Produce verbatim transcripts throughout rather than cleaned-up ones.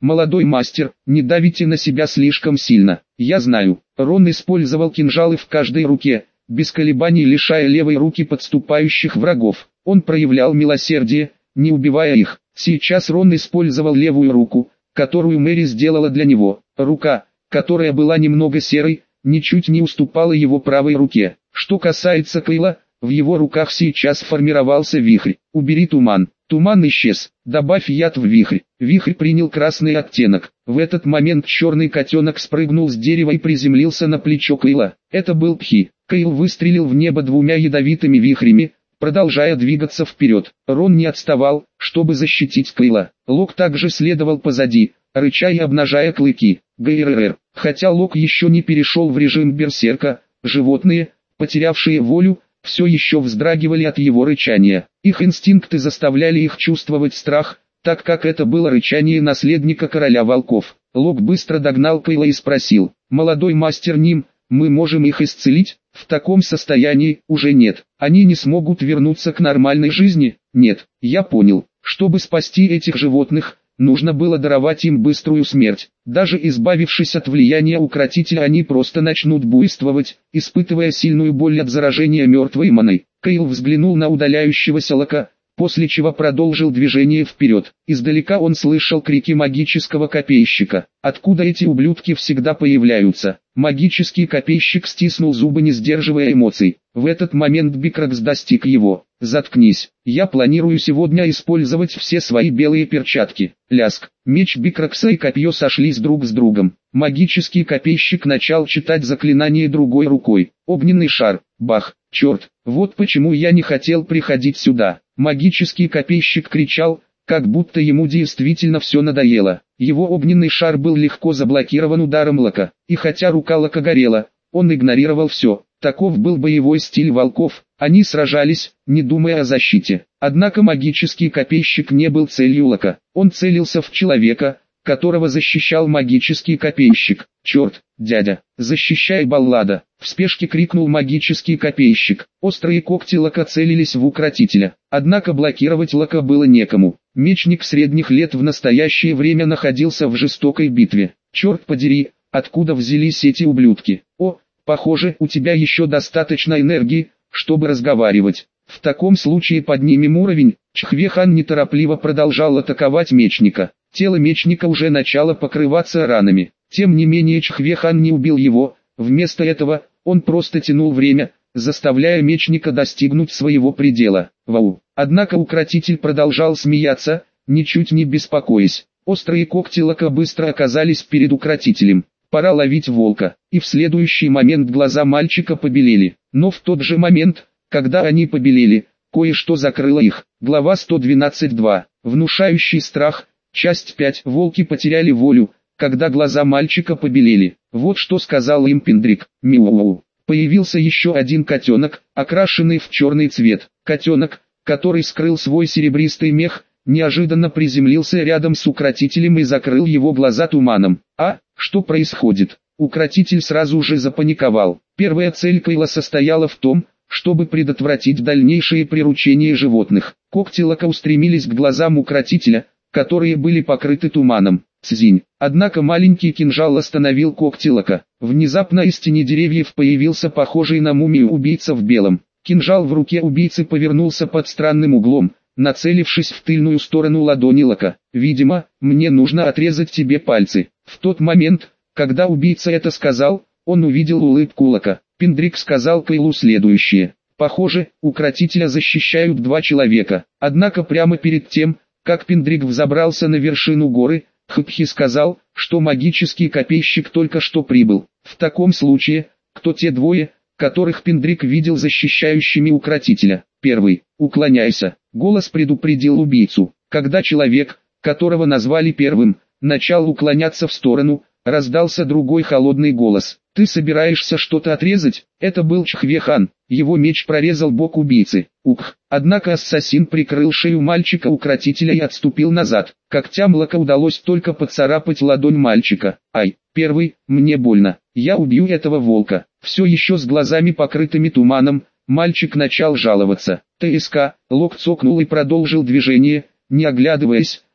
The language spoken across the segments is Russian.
«Молодой мастер, не давите на себя слишком сильно. Я знаю». Рон использовал кинжалы в каждой руке, без колебаний лишая левой руки подступающих врагов. Он проявлял милосердие, не убивая их. Сейчас Рон использовал левую руку, которую Мэри сделала для него. Рука, которая была немного серой, ничуть не уступала его правой руке. Что касается Кейла, в его руках сейчас формировался вихрь. «Убери туман». Туман исчез. «Добавь яд в вихрь». Вихрь принял красный оттенок. В этот момент черный котенок спрыгнул с дерева и приземлился на плечо Кейла. Это был Пхи. Кейл выстрелил в небо двумя ядовитыми вихрями, продолжая двигаться вперед. Рон не отставал, чтобы защитить Кейла. Лок также следовал позади, рыча и обнажая клыки. ГРР. Хотя Лок еще не перешел в режим берсерка, животные, потерявшие волю, все еще вздрагивали от его рычания. Их инстинкты заставляли их чувствовать страх, так как это было рычание наследника короля волков. Лок быстро догнал Кейла и спросил: «Молодой мастер Ним, мы можем их исцелить?» «В таком состоянии уже нет. Они не смогут вернуться к нормальной жизни?» «Нет, я понял. Чтобы спасти этих животных, нужно было даровать им быструю смерть. Даже избавившись от влияния укротителя, они просто начнут буйствовать, испытывая сильную боль от заражения мертвой маной». Кейл взглянул на удаляющегося Лока, после чего продолжил движение вперед. Издалека он слышал крики магического копейщика. «Откуда эти ублюдки всегда появляются?» Магический копейщик стиснул зубы, не сдерживая эмоций. В этот момент Бикракс достиг его. «Заткнись, я планирую сегодня использовать все свои белые перчатки». Ляск. Меч Бикракса и копье сошлись друг с другом. Магический копейщик начал читать заклинание другой рукой. Огненный шар. Бах. Черт, вот почему я не хотел приходить сюда. Магический копейщик кричал, как будто ему действительно все надоело. Его огненный шар был легко заблокирован ударом Лока, и хотя рука Лока горела, он игнорировал все. Таков был боевой стиль волков, они сражались, не думая о защите. Однако магический копейщик не был целью Лока, он целился в человека, которого защищал магический копейщик. «Черт, дядя, защищай Баллада!» В спешке крикнул магический копейщик. Острые когти Лока целились в укротителя, однако блокировать Лока было некому. Мечник средних лет в настоящее время находился в жестокой битве. «Черт подери, откуда взялись эти ублюдки? О, похоже, у тебя еще достаточно энергии, чтобы разговаривать. В таком случае поднимем уровень». Чхвехан неторопливо продолжал атаковать мечника. Тело мечника уже начало покрываться ранами. Тем не менее Чхвехан не убил его, вместо этого, он просто тянул время, заставляя мечника достигнуть своего предела. Вау! Однако укротитель продолжал смеяться, ничуть не беспокоясь. Острые когти Лока быстро оказались перед укротителем. Пора ловить волка. И в следующий момент глаза мальчика побелели. Но в тот же момент, когда они побелели, кое-что закрыло их. Глава сто двенадцать два. Внушающий страх. Часть пять. Волки потеряли волю, когда глаза мальчика побелели. Вот что сказал им Пиндрик. Мяу. Появился еще один котенок, окрашенный в черный цвет. Котенок, который скрыл свой серебристый мех, неожиданно приземлился рядом с укротителем и закрыл его глаза туманом. А, что происходит? Укротитель сразу же запаниковал. Первая цель Кейла состояла в том, чтобы предотвратить дальнейшее приручение животных. Когти Лока устремились к глазам укротителя, которые были покрыты туманом. Цзинь. Однако маленький кинжал остановил когти Лока. Внезапно из тени деревьев появился похожий на мумию убийца в белом. Кинжал в руке убийцы повернулся под странным углом, нацелившись в тыльную сторону ладони Лока. «Видимо, мне нужно отрезать тебе пальцы». В тот момент, когда убийца это сказал, он увидел улыбку Лока. Пиндрик сказал Кейлу следующее. «Похоже, укротителя защищают два человека». Однако прямо перед тем, как Пиндрик взобрался на вершину горы, Хпхи сказал, что магический копейщик только что прибыл. В таком случае, кто те двое, которых Пиндрик видел защищающими укротителя? Первый. «Уклоняйся». Голос предупредил убийцу. Когда человек, которого назвали первым, начал уклоняться в сторону, раздался другой холодный голос. «Ты собираешься что-то отрезать?» Это был Чхвехан. Его меч прорезал бок убийцы. Ух! Однако ассасин прикрыл шею мальчика-укротителя и отступил назад. Когтям Лока удалось только поцарапать ладонь мальчика. «Ай, первый, мне больно. Я убью этого волка». Все еще с глазами покрытыми туманом, мальчик начал жаловаться. ТСК, Лок цокнул и продолжил движение, не оглядываясь,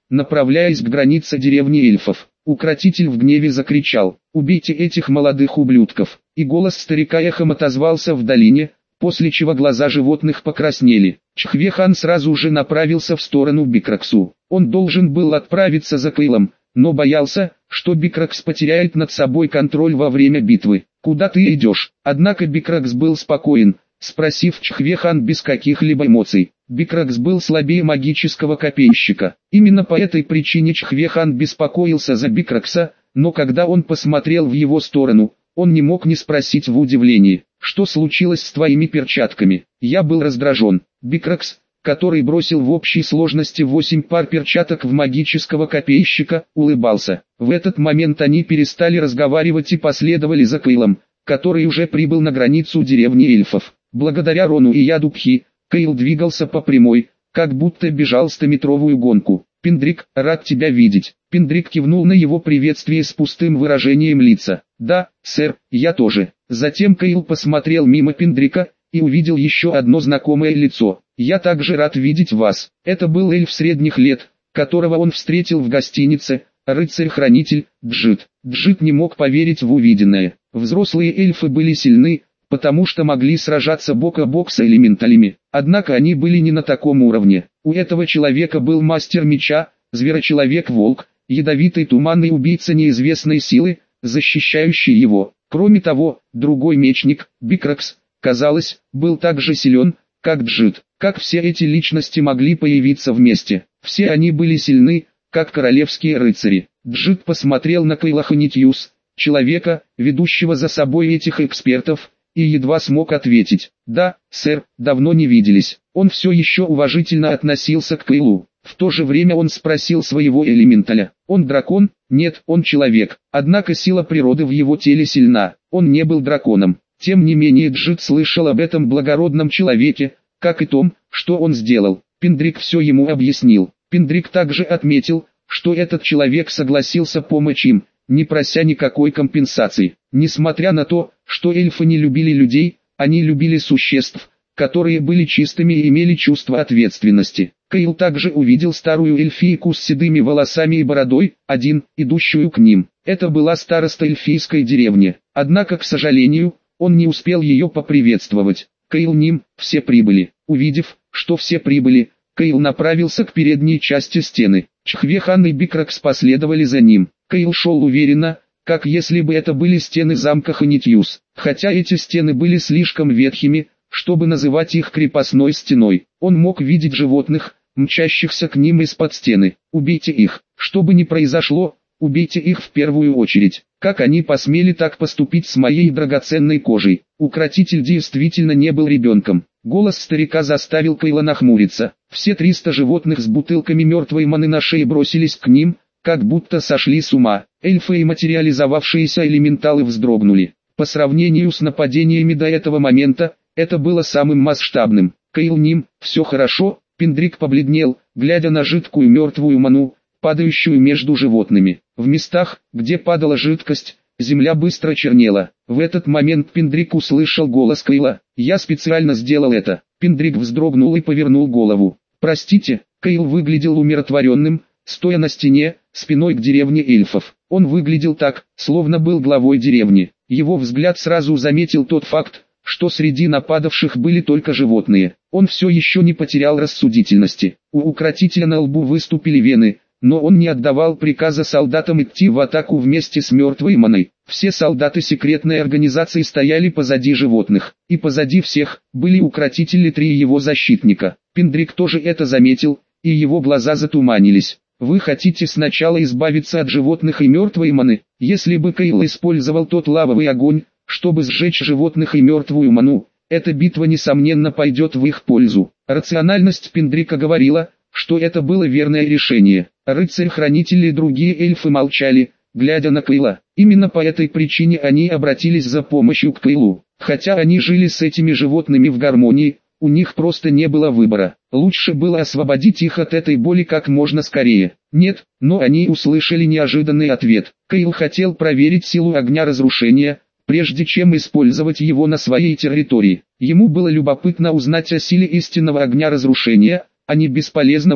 направляясь к границе деревни эльфов. Укротитель в гневе закричал: «Убейте этих молодых ублюдков!» И голос старика эхом отозвался в долине, после чего глаза животных покраснели. Чхве-хан сразу же направился в сторону Бикраксу. Он должен был отправиться за Кэйлом, но боялся, что Бикракс потеряет над собой контроль во время битвы. «Куда ты идешь?» Однако Бикракс был спокоен, спросив Чхве-хан без каких-либо эмоций. Бикракс был слабее магического копейщика. Именно по этой причине Чхве-хан беспокоился за Бикракса, но когда он посмотрел в его сторону, он не мог не спросить в удивлении: «Что случилось с твоими перчатками?» Я был раздражен. Бикракс, который бросил в общей сложности восемь пар перчаток в магического копейщика, улыбался. В этот момент они перестали разговаривать и последовали за Кэйлом, который уже прибыл на границу деревни эльфов. Благодаря Рону и яду Пхи, Кэйл двигался по прямой, как будто бежал стометровую гонку. «Пиндрик, рад тебя видеть». Пиндрик кивнул на его приветствие с пустым выражением лица. «Да, сэр, я тоже». Затем Кэйл посмотрел мимо Пиндрика и увидел еще одно знакомое лицо. «Я также рад видеть вас». Это был эльф средних лет, которого он встретил в гостинице, рыцарь-хранитель, Джит. Джит не мог поверить в увиденное. Взрослые эльфы были сильны, потому что могли сражаться бок о бок с элементалями. Однако они были не на таком уровне. У этого человека был мастер меча, зверочеловек-волк, ядовитый туманный убийца неизвестной силы, защищающий его. Кроме того, другой мечник, Бикракс, казалось, был так же силен, как Джит. Как все эти личности могли появиться вместе? Все они были сильны, как королевские рыцари. Джит посмотрел на Кэйла Ханитьюс, человека, ведущего за собой этих экспертов, и едва смог ответить: «Да, сэр, давно не виделись». Он все еще уважительно относился к Кэйлу. В то же время он спросил своего элементаля: «Он дракон?» «Нет, он человек». Однако сила природы в его теле сильна. Он не был драконом. Тем не менее Джит слышал об этом благородном человеке, как и том, что он сделал. Пиндрик все ему объяснил. Пиндрик также отметил, что этот человек согласился помочь им, не прося никакой компенсации. Несмотря на то, что эльфы не любили людей, они любили существ, которые были чистыми и имели чувство ответственности. Кэйл также увидел старую эльфийку с седыми волосами и бородой, один, идущую к ним. Это была староста эльфийской деревни. Однако, к сожалению, он не успел ее поприветствовать. Кэйл ним, все прибыли. Увидев, что все прибыли, Кэйл направился к передней части стены. Чхве-хан и Бикракс последовали за ним. Кэйл шел уверенно, как если бы это были стены замка Ханитьюс. Хотя эти стены были слишком ветхими, чтобы называть их крепостной стеной. Он мог видеть животных, мчащихся к ним из-под стены. «Убейте их, что бы ни произошло, убейте их в первую очередь. Как они посмели так поступить с моей драгоценной кожей?» Укротитель действительно не был ребенком. Голос старика заставил Кэйла нахмуриться. Все триста животных с бутылками мертвой маны на шее бросились к ним, как будто сошли с ума. Эльфы и материализовавшиеся элементалы вздрогнули. По сравнению с нападениями до этого момента, это было самым масштабным. «Кэйл ним, все хорошо?» Пиндрик побледнел, глядя на жидкую мертвую ману, падающую между животными. В местах, где падала жидкость, земля быстро чернела. В этот момент Пиндрик услышал голос Кэйла. «Я специально сделал это». Пиндрик вздрогнул и повернул голову. «Простите». Кэйл выглядел умиротворенным, стоя на стене, спиной к деревне эльфов. Он выглядел так, словно был главой деревни. Его взгляд сразу заметил тот факт, что среди нападавших были только животные. Он все еще не потерял рассудительности. У укротителя на лбу выступили вены, но он не отдавал приказа солдатам идти в атаку вместе с мертвой маной. Все солдаты секретной организации стояли позади животных, и позади всех были укротители три его защитника. Пиндрик тоже это заметил, и его глаза затуманились. «Вы хотите сначала избавиться от животных и мертвой маны?» Если бы Кэйл использовал тот лавовый огонь, чтобы сжечь животных и мертвую ману, эта битва несомненно пойдет в их пользу. Рациональность Пиндрика говорила, что это было верное решение. Рыцарь-хранители и другие эльфы молчали, глядя на Кэйла. Именно по этой причине они обратились за помощью к Кэйлу. Хотя они жили с этими животными в гармонии, у них просто не было выбора. Лучше было освободить их от этой боли как можно скорее. Нет, но они услышали неожиданный ответ. Кэйл хотел проверить силу огня разрушения, прежде чем использовать его на своей территории. Ему было любопытно узнать о силе истинного огня разрушения, а не бесполезного,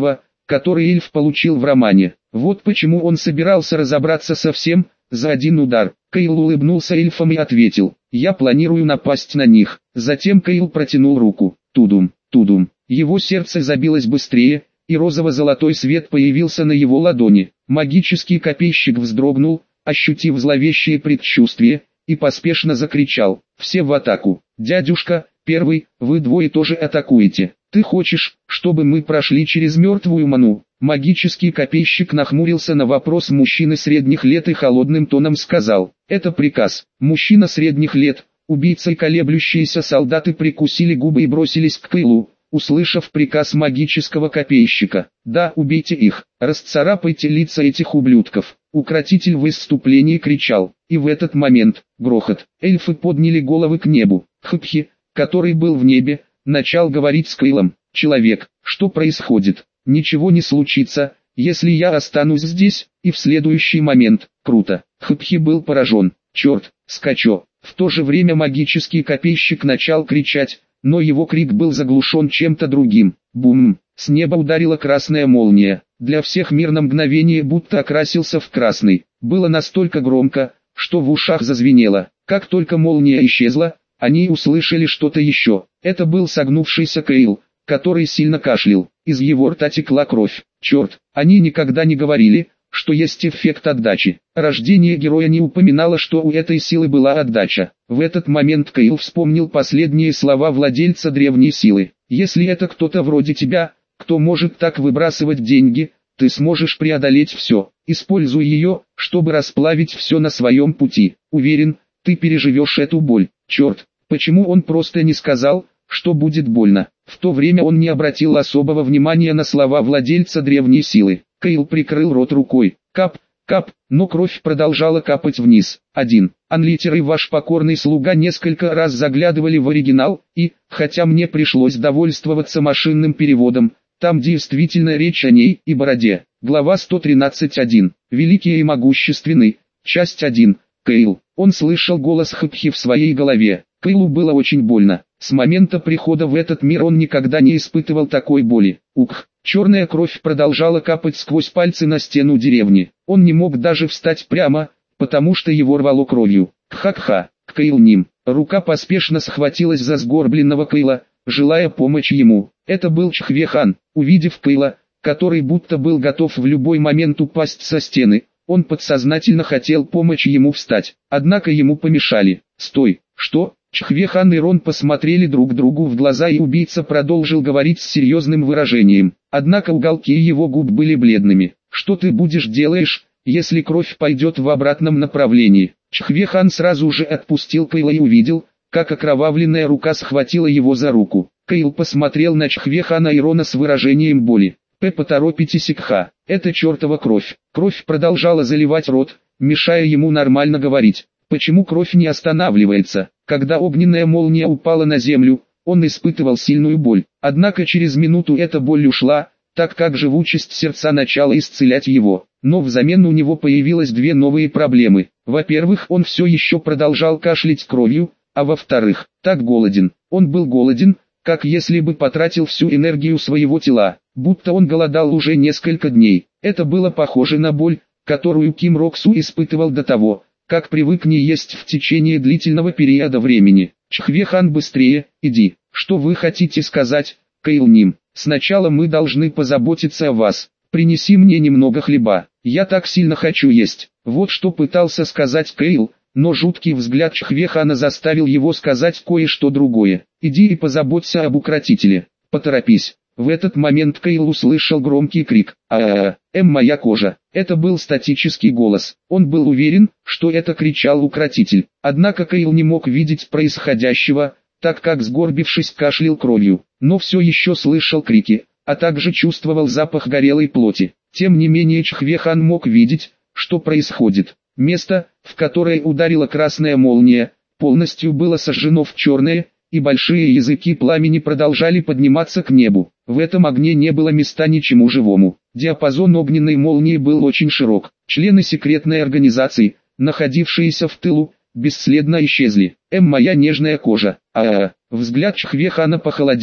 который эльф получил в романе. Вот почему он собирался разобраться со всем, за один удар. Кейл улыбнулся эльфам и ответил: «Я планирую напасть на них». Затем Кейл протянул руку. Тудум, тудум. Его сердце забилось быстрее, и розово-золотой свет появился на его ладони. Магический копейщик вздрогнул, ощутив зловещее предчувствие, и поспешно закричал: «Все в атаку! Дядюшка, первый, вы двое тоже атакуете. Ты хочешь, чтобы мы прошли через мертвую ману?» Магический копейщик нахмурился на вопрос мужчины средних лет и холодным тоном сказал: «Это приказ». Мужчина средних лет, убийца и колеблющиеся солдаты прикусили губы и бросились к Кейлу, услышав приказ магического копейщика. «Да, убейте их, расцарапайте лица этих ублюдков». Укротитель в выступлении кричал, и в этот момент, грохот, эльфы подняли головы к небу. Хпхи, который был в небе, начал говорить с Кейлом: «Человек, что происходит? Ничего не случится, если я останусь здесь». И в следующий момент, круто, Хпхи был поражен. «Черт, скачо!» В то же время магический копейщик начал кричать, но его крик был заглушен чем-то другим. Бум! С неба ударила красная молния. Для всех мир на мгновение будто окрасился в красный. Было настолько громко, что в ушах зазвенело. Как только молния исчезла, они услышали что-то еще. Это был согнувшийся Кейл, который сильно кашлял. Из его рта текла кровь. Черт, они никогда не говорили, что есть эффект отдачи. Рождение героя не упоминало, что у этой силы была отдача. В этот момент Кейл вспомнил последние слова владельца древней силы. «Если это кто-то вроде тебя, кто может так выбрасывать деньги, ты сможешь преодолеть все. Используй ее, чтобы расплавить все на своем пути. Уверен, ты переживешь эту боль». Черт, почему он просто не сказал, что будет больно? В то время он не обратил особого внимания на слова владельца древней силы. Кейл прикрыл рот рукой. Кап, кап, но кровь продолжала капать вниз. Один. Анлитер и ваш покорный слуга несколько раз заглядывали в оригинал, и, хотя мне пришлось довольствоваться машинным переводом, там действительно речь о ней и бороде. Глава сто тринадцать один. Великий и могущественный. Часть один. Кейл. Он слышал голос Хпхи в своей голове. Кейлу было очень больно. С момента прихода в этот мир он никогда не испытывал такой боли. Ух, черная кровь продолжала капать сквозь пальцы на стену деревни. Он не мог даже встать прямо, потому что его рвало кровью. Кха-кха, Кейл ним. Рука поспешно схватилась за сгорбленного Кейла, желая помочь ему. Это был Чхве-хан. Увидев Кейла, который будто был готов в любой момент упасть со стены, он подсознательно хотел помочь ему встать, однако ему помешали. «Стой, что?» Чхве-хан и Рон посмотрели друг другу в глаза, и убийца продолжил говорить с серьезным выражением. Однако уголки его губ были бледными. «Что ты будешь делаешь, если кровь пойдет в обратном направлении?» Чхве-хан сразу же отпустил Кейла и увидел, как окровавленная рука схватила его за руку. Кейл посмотрел на Чхве-хана и Рона с выражением боли. «П, поторопитесь, Кха, это чертова кровь». Кровь продолжала заливать рот, мешая ему нормально говорить. Почему кровь не останавливается? Когда огненная молния упала на землю, он испытывал сильную боль. Однако через минуту эта боль ушла, так как живучесть сердца начала исцелять его. Но взамен у него появилось две новые проблемы. Во-первых, он все еще продолжал кашлять кровью, а во-вторых, так голоден. Он был голоден, как если бы потратил всю энергию своего тела, будто он голодал уже несколько дней. Это было похоже на боль, которую Ким Роксу испытывал до того, как привык не есть в течение длительного периода времени. Чхве-хан, быстрее, иди. Что вы хотите сказать, Кейл Ним? Сначала мы должны позаботиться о вас. Принеси мне немного хлеба. Я так сильно хочу есть. Вот что пытался сказать Кейл, но жуткий взгляд Чхве-хана заставил его сказать кое-что другое. Иди и позаботься об укротителе. Поторопись. В этот момент Кейл услышал громкий крик. «А-а-а, эм, моя кожа!» Это был статический голос. Он был уверен, что это кричал укротитель. Однако Кейл не мог видеть происходящего, так как, сгорбившись, кашлял кровью. Но все еще слышал крики, а также чувствовал запах горелой плоти. Тем не менее Чхве-хан мог видеть, что происходит. Место, в которое ударила красная молния, полностью было сожжено в черное, и большие языки пламени продолжали подниматься к небу. В этом огне не было места ничему живому. Диапазон огненной молнии был очень широк. Члены секретной организации, находившиеся в тылу, бесследно исчезли. Эм, моя нежная кожа. А-а-а. Взгляд Чхве-хана похолодел.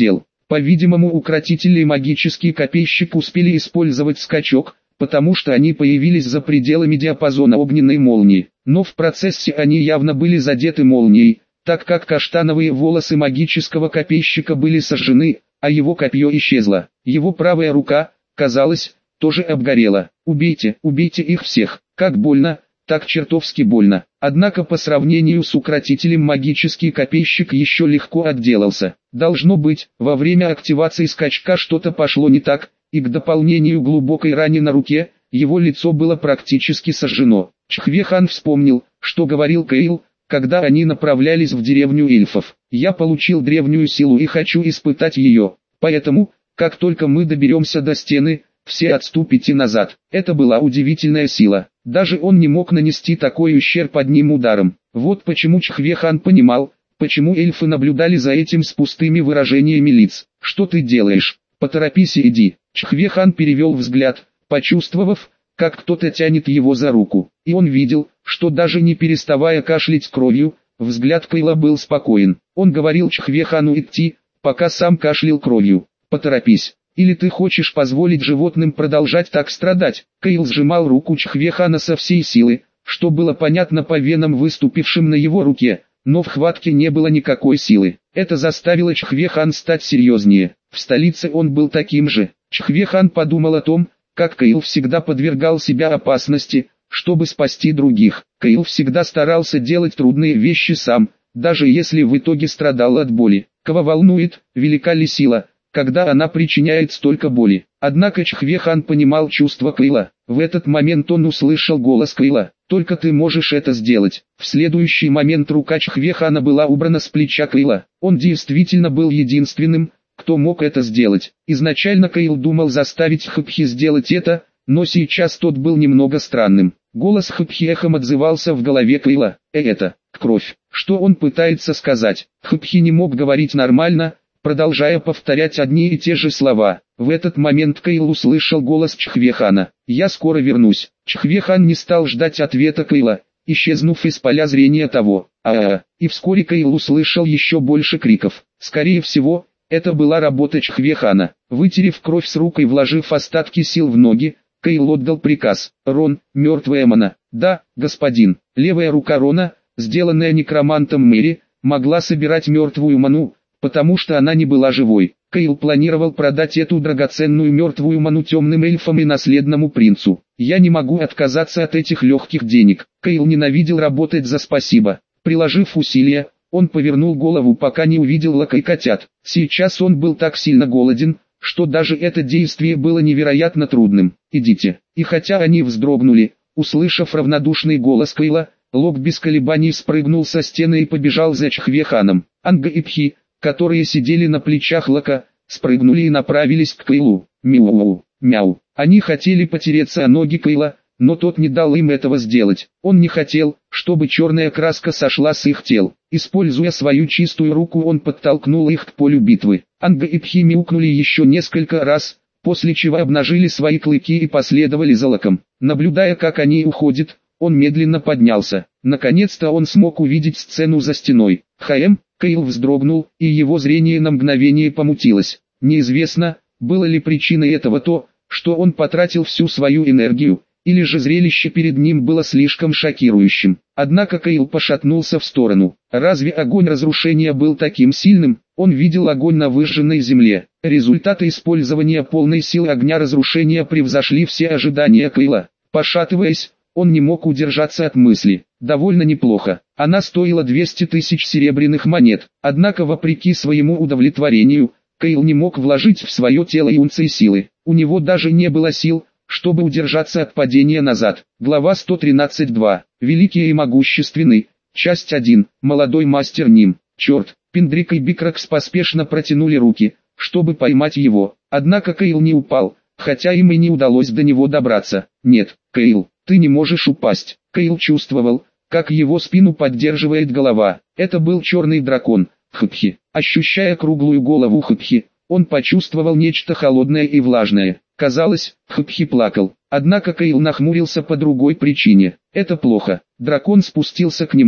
По-видимому, укротители и магический копейщик успели использовать скачок, потому что они появились за пределами диапазона огненной молнии. Но в процессе они явно были задеты молнией, так как каштановые волосы магического копейщика были сожжены, а его копье исчезло. Его правая рука, казалось, тоже обгорела. «Убейте, убейте их всех!» Как больно, так чертовски больно. Однако по сравнению с укротителем магический копейщик еще легко отделался. Должно быть, во время активации скачка что-то пошло не так, и к дополнению глубокой раны на руке, его лицо было практически сожжено. Чхве-хан вспомнил, что говорил Кейл, когда они направлялись в деревню эльфов. «Я получил древнюю силу и хочу испытать ее, поэтому, как только мы доберемся до стены, все отступите назад». Это была удивительная сила. Даже он не мог нанести такой ущерб одним ударом. Вот почему Чхве-хан понимал, почему эльфы наблюдали за этим с пустыми выражениями лиц. «Что ты делаешь? Поторопись и иди». Чхве-хан перевел взгляд, почувствовав, как кто-то тянет его за руку. И он видел, что даже не переставая кашлять кровью, взгляд Кейла был спокоен. Он говорил Чхве-хану идти, пока сам кашлял кровью. «Поторопись. Или ты хочешь позволить животным продолжать так страдать?» Кейл сжимал руку Чхве-хана со всей силы, что было понятно по венам, выступившим на его руке, но в хватке не было никакой силы. Это заставило Чхве-хан стать серьезнее. В столице он был таким же. Чхве-хан подумал о том, как Кейл всегда подвергал себя опасности, чтобы спасти других. Кейл всегда старался делать трудные вещи сам, даже если в итоге страдал от боли. Кого волнует, велика ли сила, когда она причиняет столько боли? Однако Чхве-хан понимал чувства Кейла. В этот момент он услышал голос Кейла. «Только ты можешь это сделать». В следующий момент рука Чхве-хана была убрана с плеча Кейла. Он действительно был единственным, кто мог это сделать. Изначально Кейл думал заставить Хпхи сделать это, но сейчас тот был немного странным. Голос Хпхи эхом отзывался в голове Кейла. «Э, это, кровь». Что он пытается сказать? Хпхи не мог говорить нормально, продолжая повторять одни и те же слова. В этот момент Кейл услышал голос Чхве-хана. «Я скоро вернусь». Чхве-хан не стал ждать ответа Кейла, исчезнув из поля зрения того. А-а-а. И вскоре Кейл услышал еще больше криков. Скорее всего, это была работа Чхве-хана. Вытерев кровь с рук и вложив остатки сил в ноги, Кейл отдал приказ. «Рон, мертвая мана». «Да, господин». Левая рука Рона, сделанная некромантом Мэри, могла собирать мертвую ману, потому что она не была живой. Кейл планировал продать эту драгоценную мертвую ману темным эльфам и наследному принцу. «Я не могу отказаться от этих легких денег». Кейл ненавидел работать за спасибо. Приложив усилия, он повернул голову, пока не увидел Лока и котят. Сейчас он был так сильно голоден, что даже это действие было невероятно трудным. «Идите». И хотя они вздрогнули, услышав равнодушный голос Кейла, Лок без колебаний спрыгнул со стены и побежал за Чхве-ханом. Анга и Пхи, которые сидели на плечах Лока, спрыгнули и направились к Кейлу. Мяу, мяу. Они хотели потереться о ноги Кейла, но тот не дал им этого сделать. Он не хотел, чтобы черная краска сошла с их тел. Используя свою чистую руку, он подтолкнул их к полю битвы. Анга и Пхи мяукнули еще несколько раз, после чего обнажили свои клыки и последовали за Локом. Наблюдая, как они уходят, он медленно поднялся. Наконец-то он смог увидеть сцену за стеной. «Хаэм!» Кейл вздрогнул, и его зрение на мгновение помутилось. Неизвестно, было ли причиной этого то, что он потратил всю свою энергию, или же зрелище перед ним было слишком шокирующим. Однако Кейл пошатнулся в сторону. Разве огонь разрушения был таким сильным? Он видел огонь на выжженной земле. Результаты использования полной силы огня разрушения превзошли все ожидания Кейла. Пошатываясь, он не мог удержаться от мысли. Довольно неплохо. Она стоила двести тысяч серебряных монет. Однако вопреки своему удовлетворению, Кейл не мог вложить в свое тело и унции силы. У него даже не было сил, чтобы удержаться от падения назад. Глава сто тринадцать два. Великий и могущественный. Часть один. Молодой мастер Ним. Черт. Пиндрик и Бикракс поспешно протянули руки, чтобы поймать его. Однако Кейл не упал, хотя им и не удалось до него добраться. Нет, Кейл, ты не можешь упасть. Кейл чувствовал, как его спину поддерживает голова. Это был черный дракон, Хпхи. Ощущая круглую голову Хпхи, он почувствовал нечто холодное и влажное. Казалось, Хпхи плакал. Однако Кейл нахмурился по другой причине. Это плохо. Дракон спустился к нему.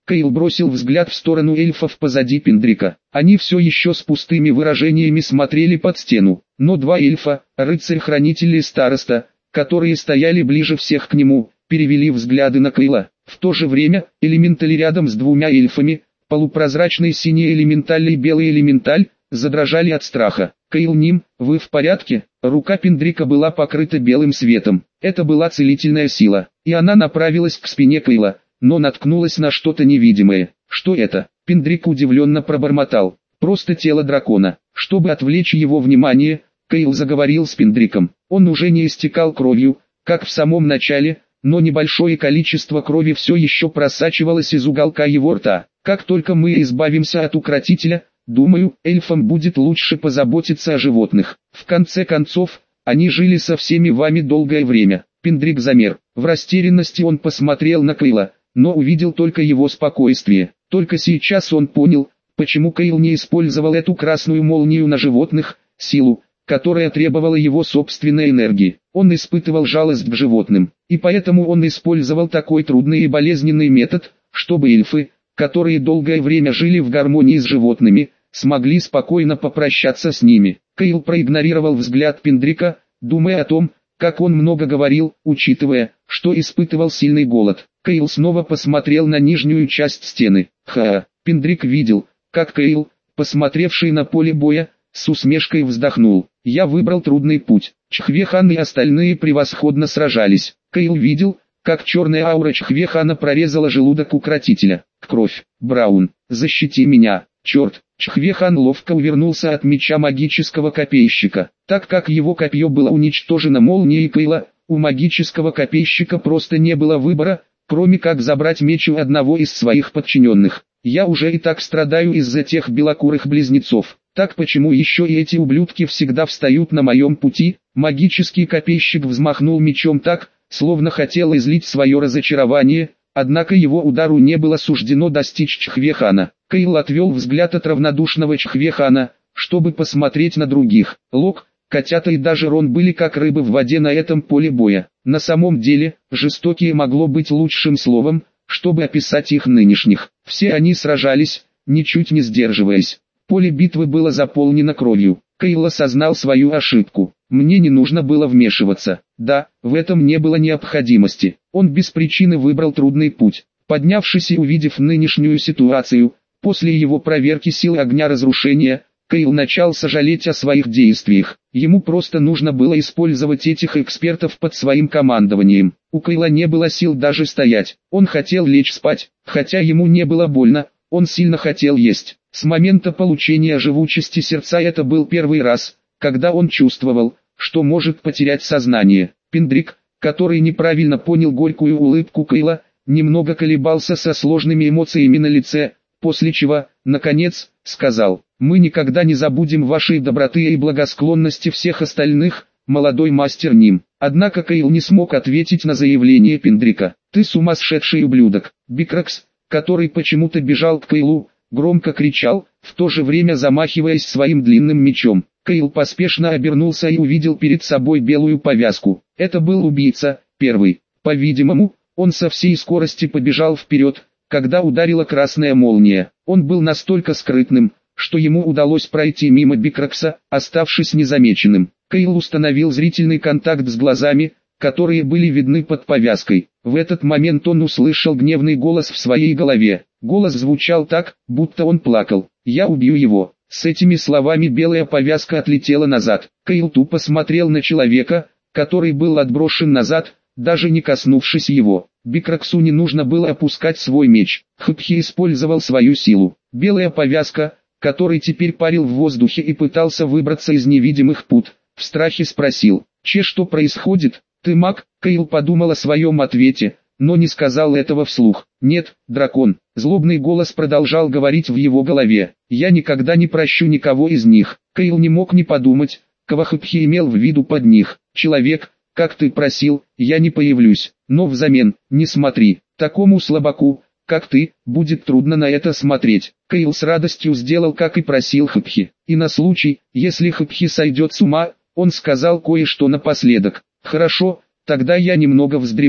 Кейл бросил взгляд в сторону эльфов позади Пендрика. Они все еще с пустыми выражениями смотрели под стену, но два эльфа, рыцарь-хранитель и староста, которые стояли ближе всех к нему, перевели взгляды на Кейла. В то же время, элементали рядом с двумя эльфами, полупрозрачный синий элементаль и белый элементаль, задрожали от страха. «Кейл Ним, вы в порядке?» Рука Пендрика была покрыта белым светом. Это была целительная сила, и она направилась к спине Кейла, но наткнулась на что-то невидимое. «Что это?» Пендрик удивленно пробормотал. «Просто тело дракона». Чтобы отвлечь его внимание, Кейл заговорил с Пендриком. Он уже не истекал кровью, как в самом начале, но небольшое количество крови все еще просачивалось из уголка его рта. «Как только мы избавимся от укротителя, думаю, эльфам будет лучше позаботиться о животных. В конце концов, они жили со всеми вами долгое время». Пендрик замер. В растерянности он посмотрел на Кейла, но увидел только его спокойствие. Только сейчас он понял, почему Кейл не использовал эту красную молнию на животных, силу, которая требовала его собственной энергии. Он испытывал жалость к животным, и поэтому он использовал такой трудный и болезненный метод, чтобы эльфы, которые долгое время жили в гармонии с животными, смогли спокойно попрощаться с ними. Кейл проигнорировал взгляд Пендрика, думая о том, как он много говорил, учитывая, что испытывал сильный голод. Кейл снова посмотрел на нижнюю часть стены. Ха! Пендрик видел, как Кейл, посмотревший на поле боя, с усмешкой вздохнул. «Я выбрал трудный путь». Чхвехан и остальные превосходно сражались. Кейл видел, как черная аура Чхвехана прорезала желудок укротителя. «Кровь! Браун, защити меня!» «Черт!» Чхвехан ловко увернулся от меча магического копейщика. Так как его копье было уничтожено молнией Кейла, у магического копейщика просто не было выбора, кроме как забрать меч у одного из своих подчиненных. «Я уже и так страдаю из-за тех белокурых близнецов. Так почему еще и эти ублюдки всегда встают на моем пути?» Магический копейщик взмахнул мечом так, словно хотел излить свое разочарование, однако его удару не было суждено достичь Чхвехана. Кейл отвел взгляд от равнодушного Чхвехана, чтобы посмотреть на других. Лок, котята и даже Рон были как рыбы в воде на этом поле боя. На самом деле, жестокие могло быть лучшим словом, чтобы описать их нынешних. Все они сражались, ничуть не сдерживаясь. Поле битвы было заполнено кровью. Кейл осознал свою ошибку. Мне не нужно было вмешиваться. Да, в этом не было необходимости. Он без причины выбрал трудный путь. Поднявшись и увидев нынешнюю ситуацию, после его проверки силы огня разрушения, Кейл начал сожалеть о своих действиях. Ему просто нужно было использовать этих экспертов под своим командованием. У Кейла не было сил даже стоять. Он хотел лечь спать, хотя ему не было больно, он сильно хотел есть. С момента получения живучести сердца это был первый раз, когда он чувствовал, что может потерять сознание. Пендрик, который неправильно понял горькую улыбку Кейла, немного колебался со сложными эмоциями на лице, после чего, наконец, сказал: «Мы никогда не забудем вашей доброты и благосклонности всех остальных, молодой мастер Ним». Однако Кейл не смог ответить на заявление Пендрика. «Ты сумасшедший ублюдок!» Бикракс, который почему-то бежал к Кейлу, громко кричал, в то же время замахиваясь своим длинным мечом. Кейл поспешно обернулся и увидел перед собой белую повязку. Это был убийца, первый. По-видимому, он со всей скорости побежал вперед, когда ударила красная молния. Он был настолько скрытным, что ему удалось пройти мимо Бикракса, оставшись незамеченным. Кейл установил зрительный контакт с глазами, которые были видны под повязкой. В этот момент он услышал гневный голос в своей голове. Голос звучал так, будто он плакал. «Я убью его». С этими словами белая повязка отлетела назад. Кейл тупо смотрел на человека, который был отброшен назад, даже не коснувшись его. Бикраксу не нужно было опускать свой меч. Хпхи использовал свою силу. Белая повязка, который теперь парил в воздухе и пытался выбраться из невидимых пут, в страхе спросил: «Че, что происходит? Ты маг?» Кейл подумал о своем ответе, но не сказал этого вслух. «Нет, дракон». Злобный голос продолжал говорить в его голове. «Я никогда не прощу никого из них». Кейл не мог не подумать, кого Хпхи имел в виду под них. «Человек, как ты просил, я не появлюсь, но взамен, не смотри, такому слабаку, как ты, будет трудно на это смотреть». Кейл с радостью сделал, как и просил Хпхи. И на случай, если Хпхи сойдет с ума, он сказал кое-что напоследок. «Хорошо, тогда я немного вздремну».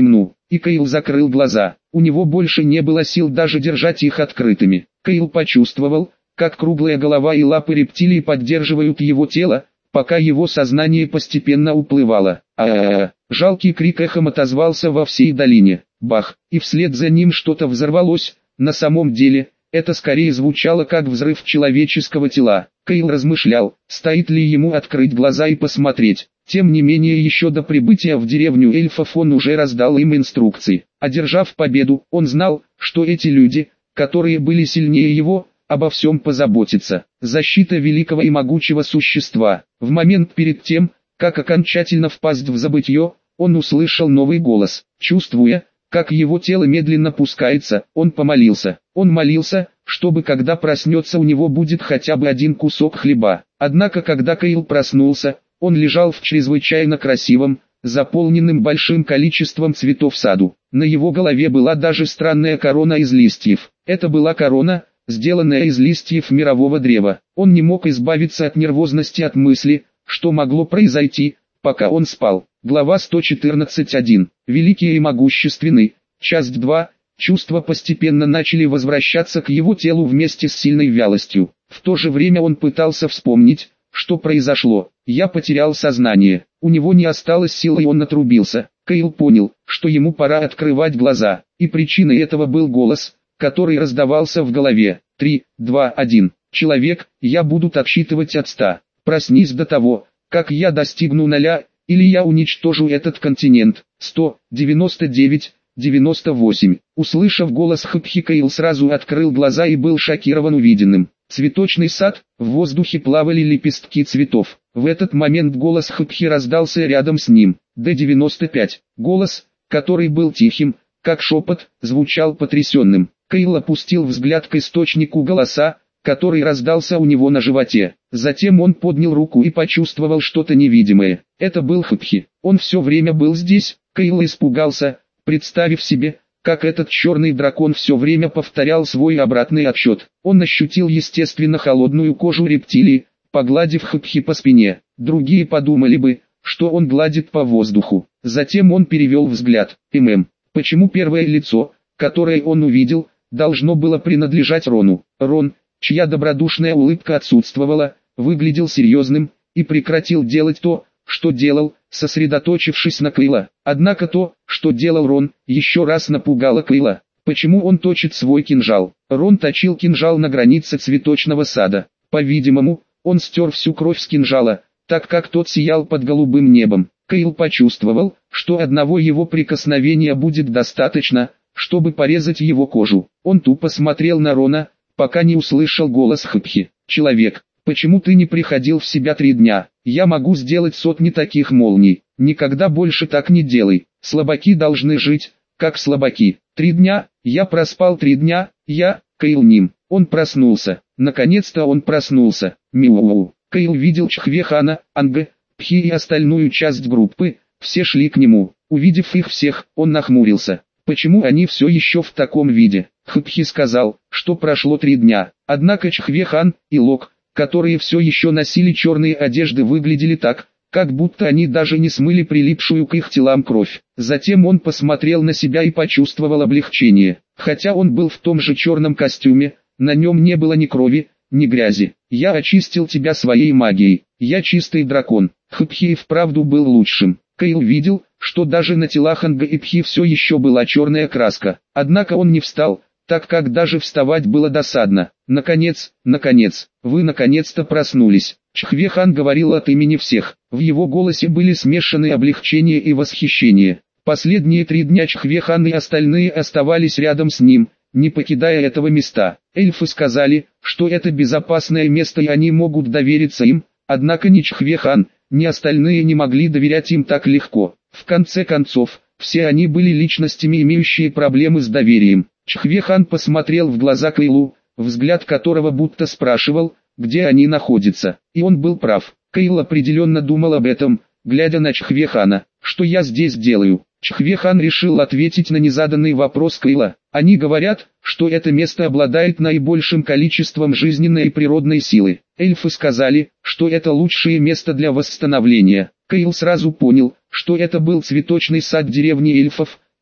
и Кайл закрыл глаза. У него больше не было сил даже держать их открытыми. Кайл почувствовал, как круглая голова и лапы рептилии поддерживают его тело, пока его сознание постепенно уплывало. А-а-а! Жалкий крик эхом отозвался во всей долине. Бах! И вслед за ним что-то взорвалось. На самом деле, это скорее звучало как взрыв человеческого тела. Кайл размышлял, стоит ли ему открыть глаза и посмотреть. Тем не менее, еще до прибытия в деревню эльфов он уже раздал им инструкции. Одержав победу, он знал, что эти люди, которые были сильнее его, обо всем позаботятся. Защита великого и могучего существа. В момент перед тем, как окончательно впасть в забытье, он услышал новый голос. Чувствуя, как его тело медленно пускается, он помолился. Он молился, чтобы когда проснется у него будет хотя бы один кусок хлеба. Однако когда Кайл проснулся, он лежал в чрезвычайно красивом, заполненным большим количеством цветов саду. На его голове была даже странная корона из листьев. Это была корона, сделанная из листьев мирового древа. Он не мог избавиться от нервозности от мысли, что могло произойти, пока он спал. Глава сто четырнадцать один. Великий и могущественный. Часть два. Чувства постепенно начали возвращаться к его телу вместе с сильной вялостью. В то же время он пытался вспомнить, что произошло. Я потерял сознание. У него не осталось сил и он отрубился. Кайл понял, что ему пора открывать глаза. И причиной этого был голос, который раздавался в голове. три, два, один. Человек, я буду отсчитывать от ста. Проснись до того, как я достигну ноля, или я уничтожу этот континент. сто девяносто девять, девяносто восемь. Услышав голос Хпхи, Кайл сразу открыл глаза и был шокирован увиденным. Цветочный сад, в воздухе плавали лепестки цветов. В этот момент голос Хпхи раздался рядом с ним. Д девяносто пять. Голос, который был тихим, как шепот, звучал потрясенным. Кайл опустил взгляд к источнику голоса, который раздался у него на животе. Затем он поднял руку и почувствовал что-то невидимое. Это был Хпхи. Он все время был здесь. Кайл испугался, представив себе, как этот черный дракон все время повторял свой обратный отсчет. Он ощутил естественно холодную кожу рептилии, погладив Хпхи по спине. Другие подумали бы, что он гладит по воздуху. Затем он перевел взгляд. ММ. Почему первое лицо, которое он увидел, должно было принадлежать Рону? Рон, чья добродушная улыбка отсутствовала, выглядел серьезным, и прекратил делать то, что делал, сосредоточившись на Кайла. Однако то, что делал Рон, еще раз напугало Кайла. Почему он точит свой кинжал? Рон точил кинжал на границе цветочного сада. По-видимому, он стер всю кровь с кинжала, так как тот сиял под голубым небом. Кайл почувствовал, что одного его прикосновения будет достаточно, чтобы порезать его кожу. Он тупо смотрел на Рона, пока не услышал голос Хпхи. «Человек, почему ты не приходил в себя три дня? Я могу сделать сотни таких молний. Никогда больше так не делай. Слабаки должны жить, как слабаки. Три дня, я проспал три дня, я, Кайл Ним». Он проснулся. Наконец-то он проснулся. Мяу. Кайл видел Чхвехана, Анга, Пхи и остальную часть группы. Все шли к нему. Увидев их всех, он нахмурился. Почему они все еще в таком виде? Хпхи сказал, что прошло три дня. Однако Чхвехан и Лок, которые все еще носили черные одежды, выглядели так, как будто они даже не смыли прилипшую к их телам кровь. Затем он посмотрел на себя и почувствовал облегчение. Хотя он был в том же черном костюме, на нем не было ни крови, ни грязи. «Я очистил тебя своей магией. Я чистый дракон». Хпхи и вправду был лучшим. Кайл видел, что даже на телах Анга и Пхи все еще была черная краска. Однако он не встал, так как даже вставать было досадно. «Наконец, наконец, вы наконец-то проснулись». Чхвехан говорил от имени всех. В его голосе были смешанные облегчение и восхищение. Последние три дня Чхвехан и остальные оставались рядом с ним, не покидая этого места. Эльфы сказали, что это безопасное место и они могут довериться им, однако ни Чхвехан, ни остальные не могли доверять им так легко. В конце концов, все они были личностями, имеющие проблемы с доверием. Чхвехан посмотрел в глаза Кайлу, взгляд которого будто спрашивал, где они находятся. И он был прав. Кайл определенно думал об этом, глядя на Чхвехана. «Что я здесь делаю?» Чхвехан решил ответить на незаданный вопрос Кайла. «Они говорят, что это место обладает наибольшим количеством жизненной и природной силы. Эльфы сказали, что это лучшее место для восстановления». Кайл сразу понял, что это был цветочный сад деревни эльфов,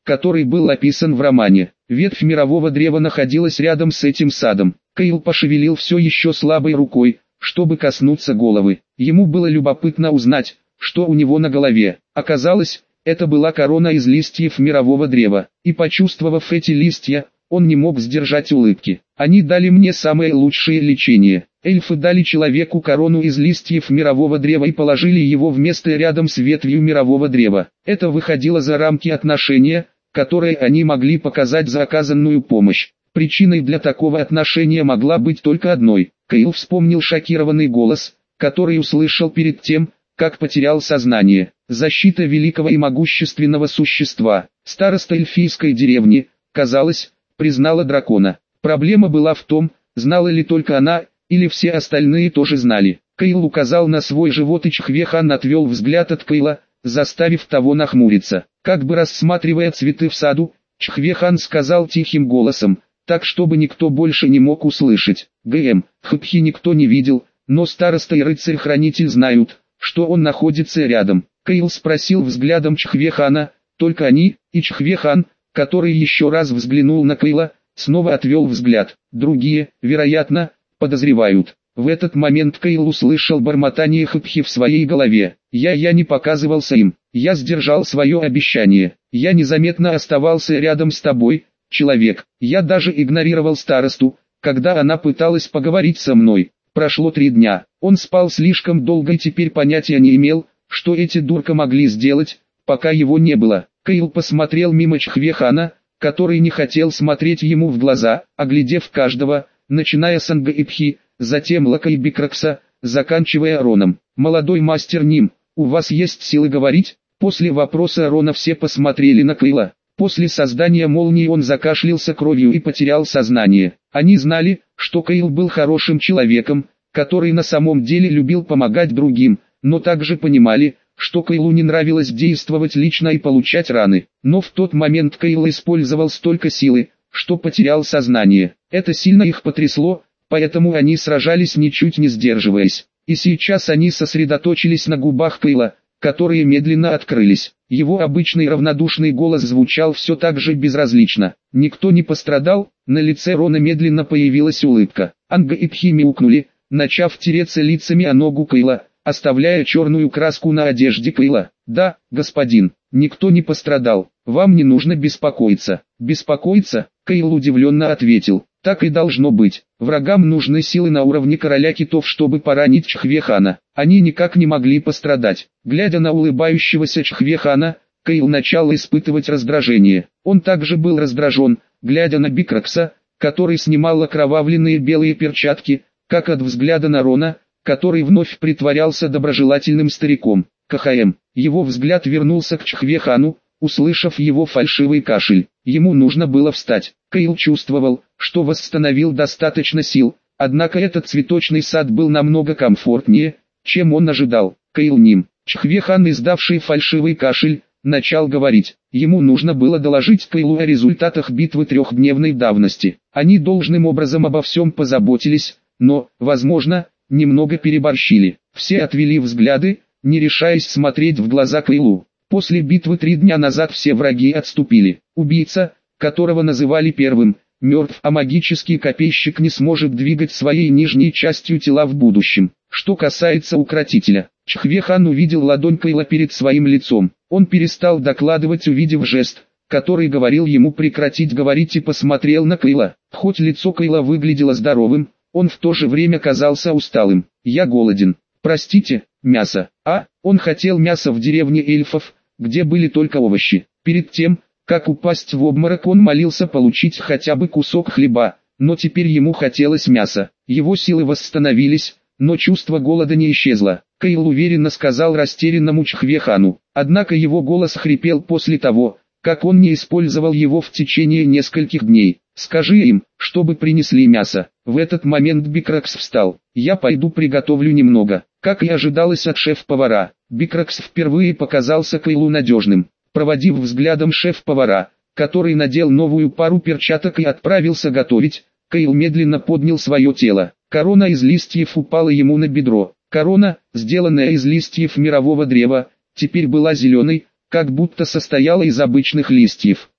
который был описан в романе. Ветвь мирового древа находилась рядом с этим садом. Кайл пошевелил все еще слабой рукой, чтобы коснуться головы. Ему было любопытно узнать, что у него на голове. Оказалось, это была корона из листьев мирового древа. И почувствовав эти листья, он не мог сдержать улыбки. Они дали мне самое лучшее лечение. Эльфы дали человеку корону из листьев мирового древа и положили его в место рядом с ветвью мирового древа. Это выходило за рамки отношения, которые они могли показать за оказанную помощь. Причиной для такого отношения могла быть только одной. Кайл вспомнил шокированный голос, который услышал перед тем, как потерял сознание. Защита великого и могущественного существа. Староста эльфийской деревни, казалось, признала дракона. Проблема была в том, знала ли только она, или все остальные тоже знали. Кайл указал на свой живот, и Чхвехан отвел взгляд от Кайла, заставив того нахмуриться. Как бы рассматривая цветы в саду, Чхвехан сказал тихим голосом, так чтобы никто больше не мог услышать. ГМ, Хпхи никто не видел, но староста и рыцарь-хранитель знают, что он находится рядом. Кайл спросил взглядом Чхвехана, только они, и Чхвехан, который еще раз взглянул на Кайла, снова отвел взгляд. Другие, вероятно, подозревают. В этот момент Кайл услышал бормотание Хпхи в своей голове. Я я не показывался им, я сдержал свое обещание, я незаметно оставался рядом с тобой, человек. Я даже игнорировал старосту, когда она пыталась поговорить со мной. Прошло три дня, он спал слишком долго и теперь понятия не имел, что эти дурка могли сделать, пока его не было. Кайл посмотрел мимо Чхвехана, который не хотел смотреть ему в глаза, оглядев каждого, начиная с Анга и Пхи, затем Лака и Бикракса, заканчивая Роном. «Молодой мастер Ним, у вас есть силы говорить?» После вопроса Рона все посмотрели на Кайла. После создания молнии он закашлялся кровью и потерял сознание. Они знали, что Кайл был хорошим человеком, который на самом деле любил помогать другим, но также понимали, что Кайлу не нравилось действовать лично и получать раны. Но в тот момент Кайл использовал столько силы, что потерял сознание. Это сильно их потрясло, поэтому они сражались ничуть не сдерживаясь. И сейчас они сосредоточились на губах Кайла, которые медленно открылись. Его обычный равнодушный голос звучал все так же безразлично. Никто не пострадал, на лице Рона медленно появилась улыбка. Анга и Пхи мяукнули, начав тереться лицами о ногу Кайла, оставляя черную краску на одежде Кайла. «Да, господин, никто не пострадал, вам не нужно беспокоиться». «Беспокоиться?» — Кайл удивленно ответил. «Так и должно быть. Врагам нужны силы на уровне короля китов, чтобы поранить Чхвехана. Они никак не могли пострадать». Глядя на улыбающегося Чхвехана, Кайл начал испытывать раздражение. Он также был раздражен, глядя на Бикракса, который снимал окровавленные белые перчатки, как от взгляда на Рона, который вновь притворялся доброжелательным стариком. КХМ. Его взгляд вернулся к Чхвехану, услышав его фальшивый кашель. Ему нужно было встать. Кайл чувствовал, что восстановил достаточно сил, однако этот цветочный сад был намного комфортнее, чем он ожидал. Кайл Ним. Чхвехан, издавший фальшивый кашель, начал говорить. Ему нужно было доложить Кайлу о результатах битвы трехдневной давности. Они должным образом обо всем позаботились, но, возможно, немного переборщили. Все отвели взгляды, не решаясь смотреть в глаза Кайлу. После битвы три дня назад все враги отступили. Убийца, которого называли первым, мертв, а магический копейщик не сможет двигать своей нижней частью тела в будущем. Что касается укротителя, Чхвехан увидел ладонь Кайла перед своим лицом. Он перестал докладывать, увидев жест, который говорил ему прекратить говорить, и посмотрел на Кайла. Хоть лицо Кайла выглядело здоровым, он в то же время казался усталым. «Я голоден. Простите, мясо». А, он хотел мяса в деревне эльфов, где были только овощи. Перед тем, как упасть в обморок, он молился получить хотя бы кусок хлеба, но теперь ему хотелось мяса. Его силы восстановились, но чувство голода не исчезло. Кайл уверенно сказал растерянному Чхвехану, однако его голос хрипел после того, как он не использовал его в течение нескольких дней. «Скажи им, чтобы принесли мясо». В этот момент Бикракс встал. «Я пойду приготовлю немного». Как и ожидалось от шеф-повара, Бикракс впервые показался Кайлу надежным. Проводив взглядом шеф-повара, который надел новую пару перчаток и отправился готовить, Кайл медленно поднял свое тело. Корона из листьев упала ему на бедро. Корона, сделанная из листьев мирового древа, теперь была зеленой, как будто состояла из обычных листьев.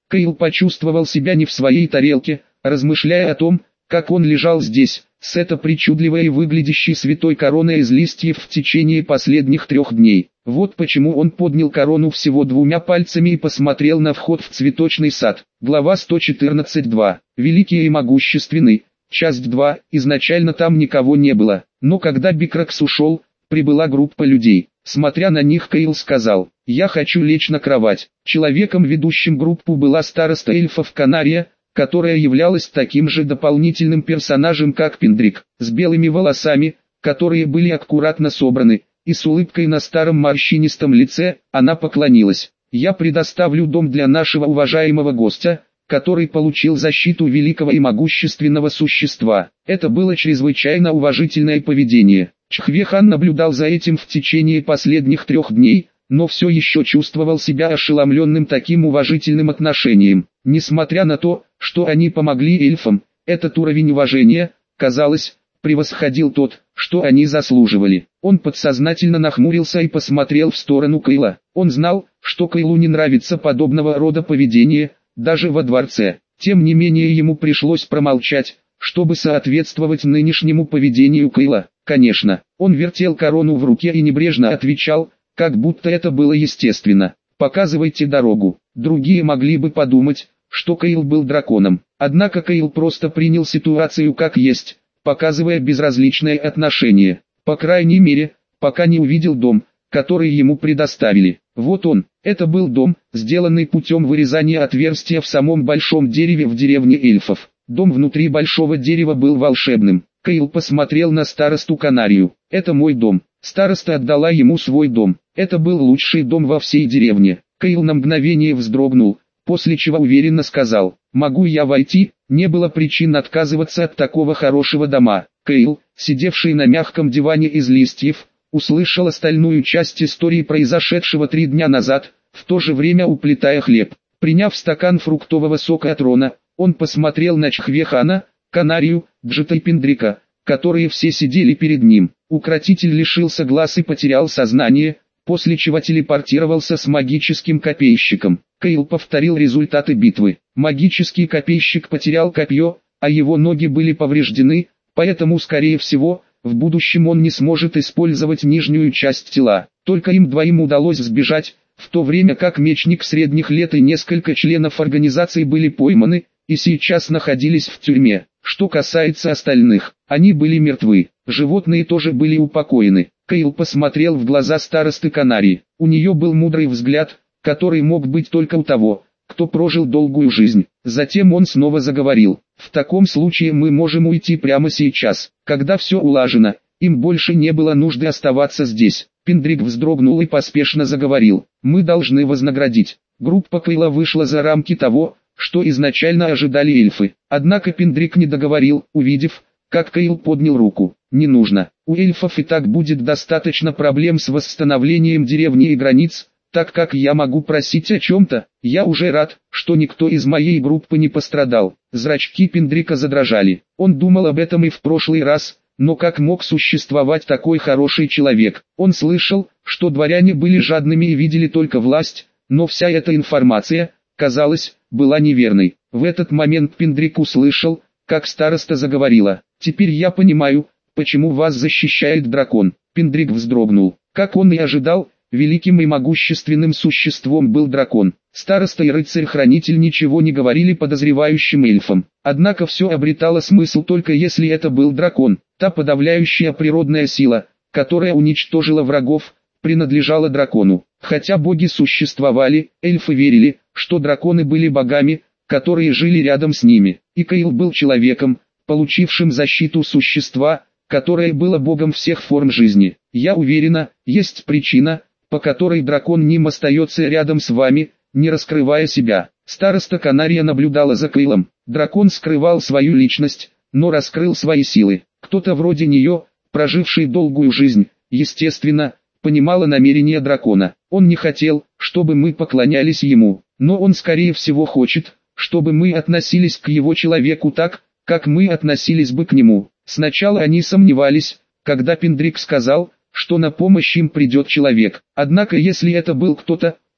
Кайл почувствовал себя не в своей тарелке, размышляя о том, как он лежал здесь, с этой причудливой и выглядящей святой короной из листьев в течение последних трех дней. Вот почему он поднял корону всего двумя пальцами и посмотрел на вход в цветочный сад. Глава сто четырнадцать два. Великий и могущественный. Часть два. Изначально там никого не было, но когда Бикракс ушел, прибыла группа людей. Смотря на них, Кайл сказал: «Я хочу лечь на кровать». Человеком, ведущим группу, была староста эльфов Канария, которая являлась таким же дополнительным персонажем, как Пендрик, с белыми волосами, которые были аккуратно собраны, и с улыбкой на старом морщинистом лице. Она поклонилась. «Я предоставлю дом для нашего уважаемого гостя, который получил защиту великого и могущественного существа». Это было чрезвычайно уважительное поведение. Чхвехан наблюдал за этим в течение последних трех дней, но все еще чувствовал себя ошеломленным таким уважительным отношением. Несмотря на то, что они помогли эльфам, этот уровень уважения, казалось, превосходил тот, что они заслуживали. Он подсознательно нахмурился и посмотрел в сторону Кайла. Он знал, что Кайлу не нравится подобного рода поведение, даже во дворце. Тем не менее ему пришлось промолчать, чтобы соответствовать нынешнему поведению Кайла. Конечно, он вертел корону в руке и небрежно отвечал, как будто это было естественно: «Показывайте дорогу». Другие могли бы подумать, что Кайл был драконом. Однако Кайл просто принял ситуацию как есть, показывая безразличное отношение. По крайней мере, пока не увидел дом, который ему предоставили. Вот он. Это был дом, сделанный путем вырезания отверстия в самом большом дереве в деревне эльфов. Дом внутри большого дерева был волшебным. Кайл посмотрел на старосту Канарию. «Это мой дом». Староста отдала ему свой дом. Это был лучший дом во всей деревне. Кайл на мгновение вздрогнул, после чего уверенно сказал: «Могу я войти?» Не было причин отказываться от такого хорошего дома. Кайл, сидевший на мягком диване из листьев, услышал остальную часть истории произошедшего три дня назад, в то же время уплетая хлеб. Приняв стакан фруктового сока от Рона, он посмотрел на Чхвехана, Канарию, Джета и Пендрика, которые все сидели перед ним. Укротитель лишился глаз и потерял сознание, после чего телепортировался с магическим копейщиком. Кайл повторил результаты битвы. Магический копейщик потерял копье, а его ноги были повреждены, поэтому, скорее всего, в будущем он не сможет использовать нижнюю часть тела. Только им двоим удалось сбежать, в то время как мечник средних лет и несколько членов организации были пойманы и сейчас находились в тюрьме. Что касается остальных, они были мертвы. Животные тоже были упокоены. Кайл посмотрел в глаза старосты Канарии. У нее был мудрый взгляд, который мог быть только у того, кто прожил долгую жизнь. Затем он снова заговорил: «В таком случае мы можем уйти прямо сейчас. Когда все улажено, им больше не было нужды оставаться здесь». Пендрик вздрогнул и поспешно заговорил: «Мы должны вознаградить». Группа Кайла вышла за рамки того, что изначально ожидали эльфы. Однако Пендрик не договорил, увидев, как Кайл поднял руку. «Не нужно. У эльфов и так будет достаточно проблем с восстановлением деревни и границ, так как я могу просить о чем-то. Я уже рад, что никто из моей группы не пострадал». Зрачки Пендрика задрожали. Он думал об этом и в прошлый раз, но как мог существовать такой хороший человек? Он слышал, что дворяне были жадными и видели только власть, но вся эта информация, казалось, была неверной. В этот момент Пендрик услышал, как староста заговорила: «Теперь я понимаю, почему вас защищает дракон». Пендрик вздрогнул. Как он и ожидал, великим и могущественным существом был дракон. Староста и рыцарь-хранитель ничего не говорили подозревающим эльфам. Однако все обретало смысл только если это был дракон. Та подавляющая природная сила, которая уничтожила врагов, принадлежала дракону. Хотя боги существовали, эльфы верили, что драконы были богами, которые жили рядом с ними. И Кайл был человеком, получившим защиту существа, которое было богом всех форм жизни. Я уверена, есть причина, по которой дракон Ним остается рядом с вами, не раскрывая себя. Староста Канария наблюдала за Кайлом. Дракон скрывал свою личность, но раскрыл свои силы. Кто-то вроде нее, проживший долгую жизнь, естественно, понимала намерения дракона. Он не хотел, чтобы мы поклонялись ему, но он скорее всего хочет, чтобы мы относились к его человеку так, как мы относились бы к нему. Сначала они сомневались, когда Пендрик сказал, что на помощь им придет человек. Однако если это был кто-то,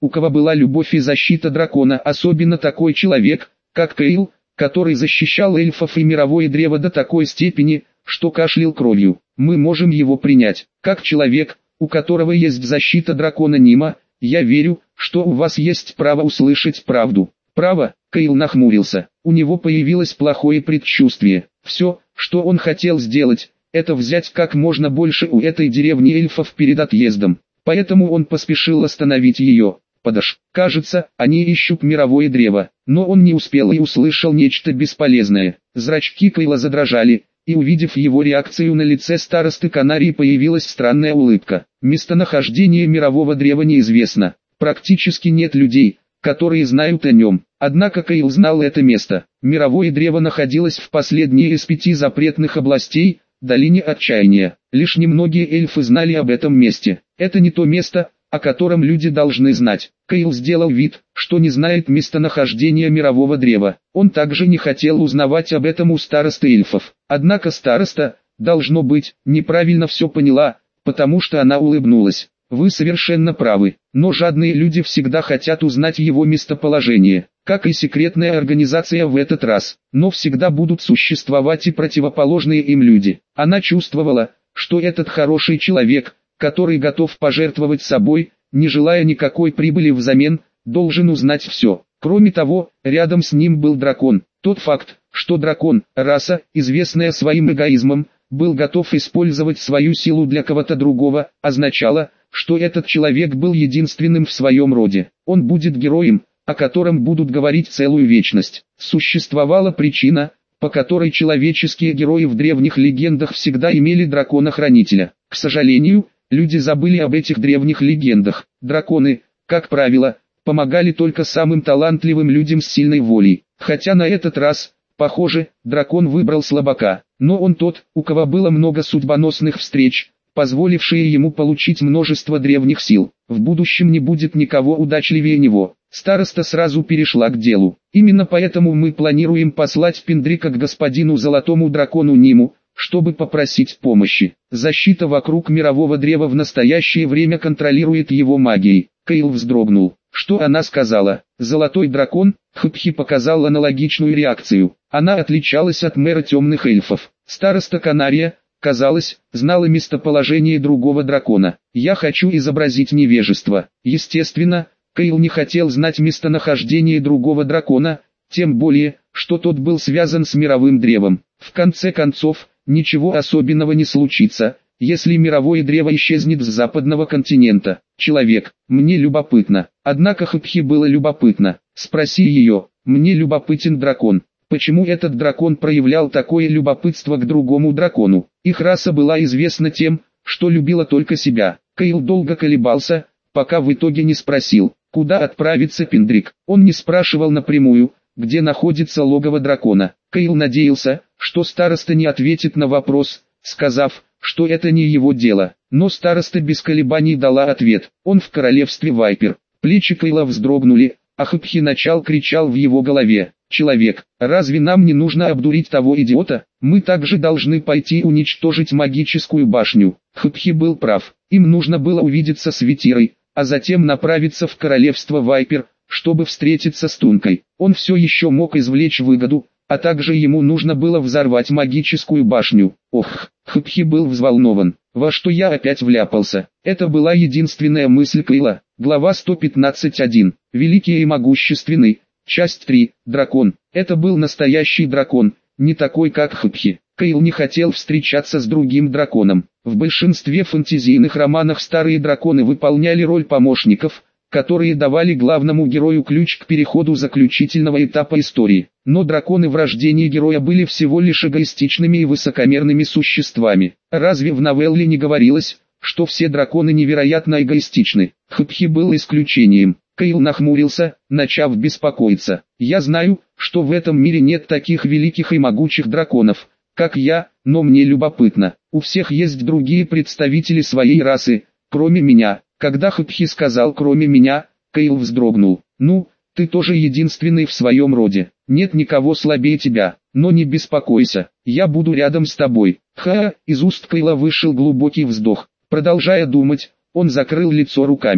у кого была любовь и защита дракона, особенно такой человек, как Кейл, который защищал эльфов и мировое древо до такой степени, что кашлял кровью. Мы можем его принять, как человек, у которого есть защита дракона Нима. Я верю, что у вас есть право услышать правду. Право? Кейл нахмурился. У него появилось плохое предчувствие. Все, что он хотел сделать, это взять как можно больше у этой деревни эльфов перед отъездом. Поэтому он поспешил остановить ее. Подож, кажется, они ищут мировое древо. Но он не успел и услышал нечто бесполезное. Зрачки Кейла задрожали, и увидев его реакцию на лице старосты Канарии, появилась странная улыбка. Местонахождение мирового древа неизвестно. Практически нет людей, которые знают о нем. Однако Кейл знал это место. Мировое древо находилось в последней из пяти запретных областей, долине отчаяния. Лишь немногие эльфы знали об этом месте. Это не то место, о котором люди должны знать. Кейл сделал вид, что не знает местонахождения мирового древа. Он также не хотел узнавать об этом у старосты эльфов. Однако староста, должно быть, неправильно все поняла, потому что она улыбнулась. Вы совершенно правы, но жадные люди всегда хотят узнать его местоположение, как и секретная организация в этот раз. Но всегда будут существовать и противоположные им люди. Она чувствовала, что этот хороший человек, который готов пожертвовать собой, не желая никакой прибыли взамен, должен узнать все. Кроме того, рядом с ним был дракон. Тот факт, что дракон, раса, известная своим эгоизмом, был готов использовать свою силу для кого-то другого, означало, что этот человек был единственным в своем роде. Он будет героем, о котором будут говорить целую вечность. Существовала причина, по которой человеческие герои в древних легендах всегда имели дракона-хранителя. К сожалению, люди забыли об этих древних легендах. Драконы, как правило, помогали только самым талантливым людям с сильной волей. Хотя на этот раз, похоже, дракон выбрал слабака. Но он тот, у кого было много судьбоносных встреч, позволившие ему получить множество древних сил. В будущем не будет никого удачливее него. Староста сразу перешла к делу. Именно поэтому мы планируем послать Пендрика к господину Золотому Дракону Ниму, чтобы попросить помощи. Защита вокруг мирового древа в настоящее время контролирует его магией. Кейл вздрогнул. Что она сказала? Золотой дракон? Хпхи показал аналогичную реакцию. Она отличалась от мэра темных эльфов. Староста Канария, казалось, знала местоположение другого дракона. Я хочу изобразить невежество. Естественно, Кейл не хотел знать местонахождение другого дракона, тем более, что тот был связан с мировым древом. В конце концов, ничего особенного не случится, если мировое древо исчезнет с западного континента. Человек, мне любопытно. Однако Хпхи было любопытно. Спроси ее, мне любопытен дракон. Почему этот дракон проявлял такое любопытство к другому дракону? Их раса была известна тем, что любила только себя. Кейл долго колебался, пока в итоге не спросил, куда отправится Пендрик. Он не спрашивал напрямую, где находится логово дракона. Кейл надеялся, что староста не ответит на вопрос, сказав, что это не его дело. Но староста без колебаний дала ответ. Он в королевстве Вайпер. Плечи Кейла вздрогнули, а Хпхи начал кричал в его голове. Человек, разве нам не нужно обдурить того идиота? Мы также должны пойти уничтожить магическую башню. Хпхи был прав. Им нужно было увидеться с Ветирой, а затем направиться в королевство Вайпер, чтобы встретиться с Тункой. Он все еще мог извлечь выгоду, а также ему нужно было взорвать магическую башню. Ох, Хпхи был взволнован. Во что я опять вляпался? Это была единственная мысль Кейла. Глава сто пятнадцать точка один. Великий и могущественный. Часть три. Дракон. Это был настоящий дракон, не такой как Хпхи. Кейл не хотел встречаться с другим драконом. В большинстве фэнтезийных романах старые драконы выполняли роль помощников, которые давали главному герою ключ к переходу заключительного этапа истории. Но драконы в рождении героя были всего лишь эгоистичными и высокомерными существами. Разве в новелле не говорилось, что все драконы невероятно эгоистичны? Хпхи был исключением. Кейл нахмурился, начав беспокоиться. Я знаю, что в этом мире нет таких великих и могучих драконов, как я, но мне любопытно. У всех есть другие представители своей расы, кроме меня. Когда Хпхи сказал «кроме меня», Кейл вздрогнул. «Ну, ты тоже единственный в своем роде. Нет никого слабее тебя, но не беспокойся, я буду рядом с тобой». Ха, из уст Кейла вышел глубокий вздох. Продолжая думать, он закрыл лицо руками.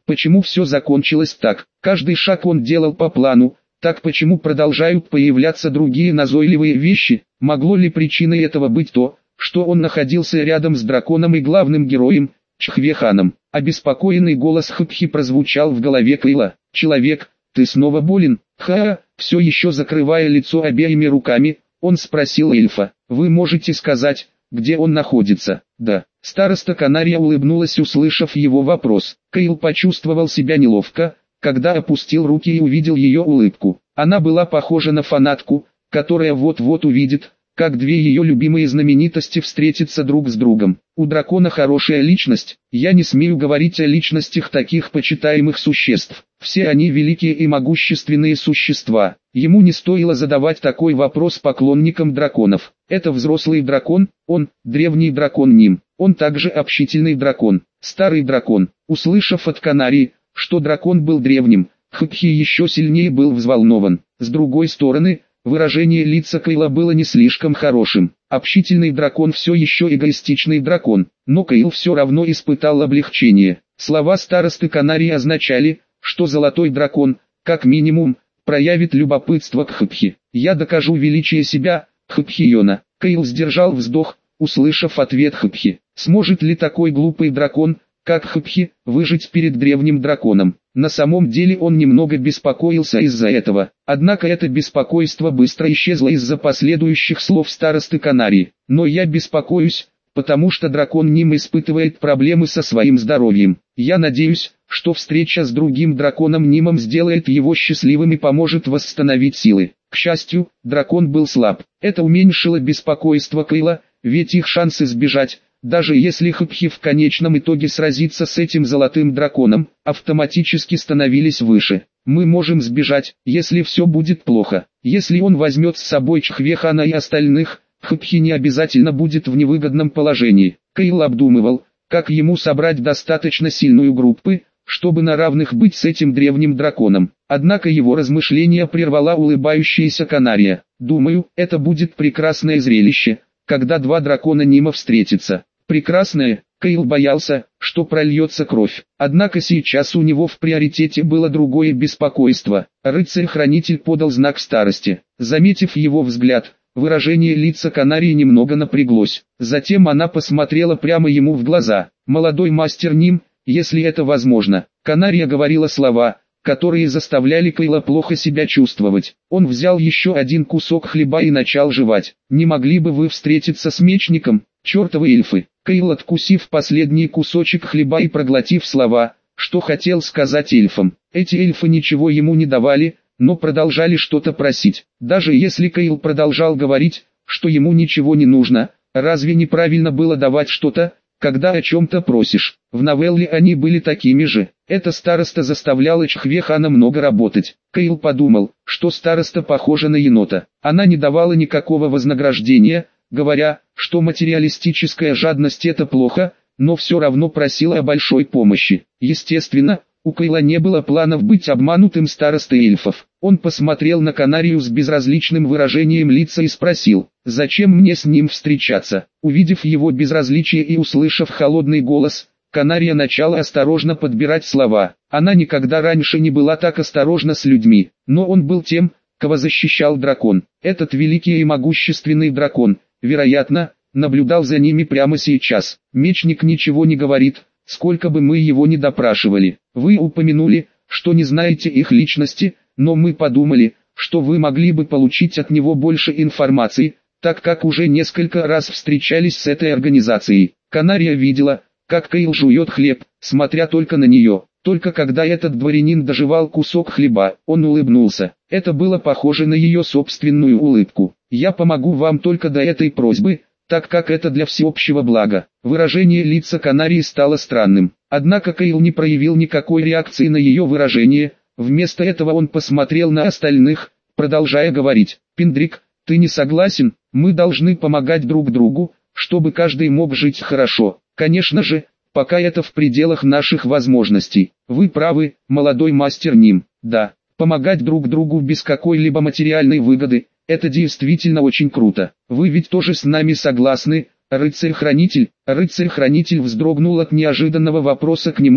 Почему все закончилось так? Каждый шаг он делал по плану. Так почему продолжают появляться другие назойливые вещи? Могло ли причиной этого быть то, что он находился рядом с драконом и главным героем, Чхвеханом? Обеспокоенный голос Хпхи прозвучал в голове Кайла. «Человек, ты снова болен?» Ха, все еще закрывая лицо обеими руками, он спросил эльфа. «Вы можете сказать, где он находится?» «Да». Староста Канария улыбнулась, услышав его вопрос. Кайл почувствовал себя неловко, когда опустил руки и увидел ее улыбку. Она была похожа на фанатку, которая вот-вот увидит, как две ее любимые знаменитости встретятся друг с другом. У дракона хорошая личность. Я не смею говорить о личностях таких почитаемых существ. Все они великие и могущественные существа. Ему не стоило задавать такой вопрос поклонникам драконов. Это взрослый дракон, он, древний дракон Ним. Он также общительный дракон, старый дракон. Услышав от Канарии, что дракон был древним, Хпхи еще сильнее был взволнован. С другой стороны, выражение лица Кайла было не слишком хорошим. Общительный дракон все еще эгоистичный дракон, но Кайл все равно испытал облегчение. Слова старосты Канарии означали, что золотой дракон, как минимум, проявит любопытство к Хпхи. «Я докажу величие себя, Хпхиона». Кайл сдержал вздох, услышав ответ Хпхи. Сможет ли такой глупый дракон, как Хпхи, выжить перед древним драконом? На самом деле он немного беспокоился из-за этого. Однако это беспокойство быстро исчезло из-за последующих слов старосты Канарии. «Но я беспокоюсь, потому что дракон Ним испытывает проблемы со своим здоровьем. Я надеюсь, что встреча с другим драконом Нимом сделает его счастливым и поможет восстановить силы». К счастью, дракон был слаб. Это уменьшило беспокойство Кайла, ведь их шансы сбежать, даже если Хпхи в конечном итоге сразится с этим золотым драконом, автоматически становились выше. «Мы можем сбежать, если все будет плохо. Если он возьмет с собой Чхвехана и остальных, Хпхи не обязательно будет в невыгодном положении». Кайл обдумывал, как ему собрать достаточно сильную группу, чтобы на равных быть с этим древним драконом. Однако его размышления прервала улыбающаяся Канария. «Думаю, это будет прекрасное зрелище, когда два дракона Нима встретятся». Прекрасное, Кайл боялся, что прольется кровь. Однако сейчас у него в приоритете было другое беспокойство. Рыцарь-хранитель подал знак старости. Заметив его взгляд, выражение лица Канарии немного напряглось. Затем она посмотрела прямо ему в глаза. «Молодой мастер Ним, если это возможно». Канария говорила слова, которые заставляли Кайла плохо себя чувствовать. Он взял еще один кусок хлеба и начал жевать. «Не могли бы вы встретиться с мечником, чертовы эльфы?» Кайл, откусив последний кусочек хлеба и проглотив слова, что хотел сказать эльфам. Эти эльфы ничего ему не давали, но продолжали что-то просить. Даже если Кайл продолжал говорить, что ему ничего не нужно, разве неправильно было давать что-то, когда о чем-то просишь? В новелле они были такими же. Эта староста заставляла Чхвехана много работать. Кайл подумал, что староста похожа на енота. Она не давала никакого вознаграждения, говоря, что материалистическая жадность это плохо, но все равно просила о большой помощи. Естественно, у Кайла не было планов быть обманутым старостой эльфов. Он посмотрел на Канарию с безразличным выражением лица и спросил, «Зачем мне с ним встречаться?» Увидев его безразличие и услышав холодный голос, Канария начала осторожно подбирать слова. Она никогда раньше не была так осторожна с людьми, но он был тем, кого защищал дракон. Этот великий и могущественный дракон, вероятно, наблюдал за ними прямо сейчас. Мечник ничего не говорит, сколько бы мы его ни допрашивали. Вы упомянули, что не знаете их личности, но мы подумали, что вы могли бы получить от него больше информации, так как уже несколько раз встречались с этой организацией. Канария видела, как Кайл жует хлеб, смотря только на нее. Только когда этот дворянин дожевал кусок хлеба, он улыбнулся. Это было похоже на ее собственную улыбку. «Я помогу вам только до этой просьбы, так как это для всеобщего блага». Выражение лица Канарии стало странным. Однако Кайл не проявил никакой реакции на ее выражение. Вместо этого он посмотрел на остальных, продолжая говорить. «Пиндрик, ты не согласен? Мы должны помогать друг другу, чтобы каждый мог жить хорошо. Конечно же, пока это в пределах наших возможностей. Вы правы, молодой мастер Ним. Да, помогать друг другу без какой-либо материальной выгоды – это действительно очень круто. Вы ведь тоже с нами согласны, рыцарь-хранитель?» Рыцарь-хранитель вздрогнул от неожиданного вопроса к нему,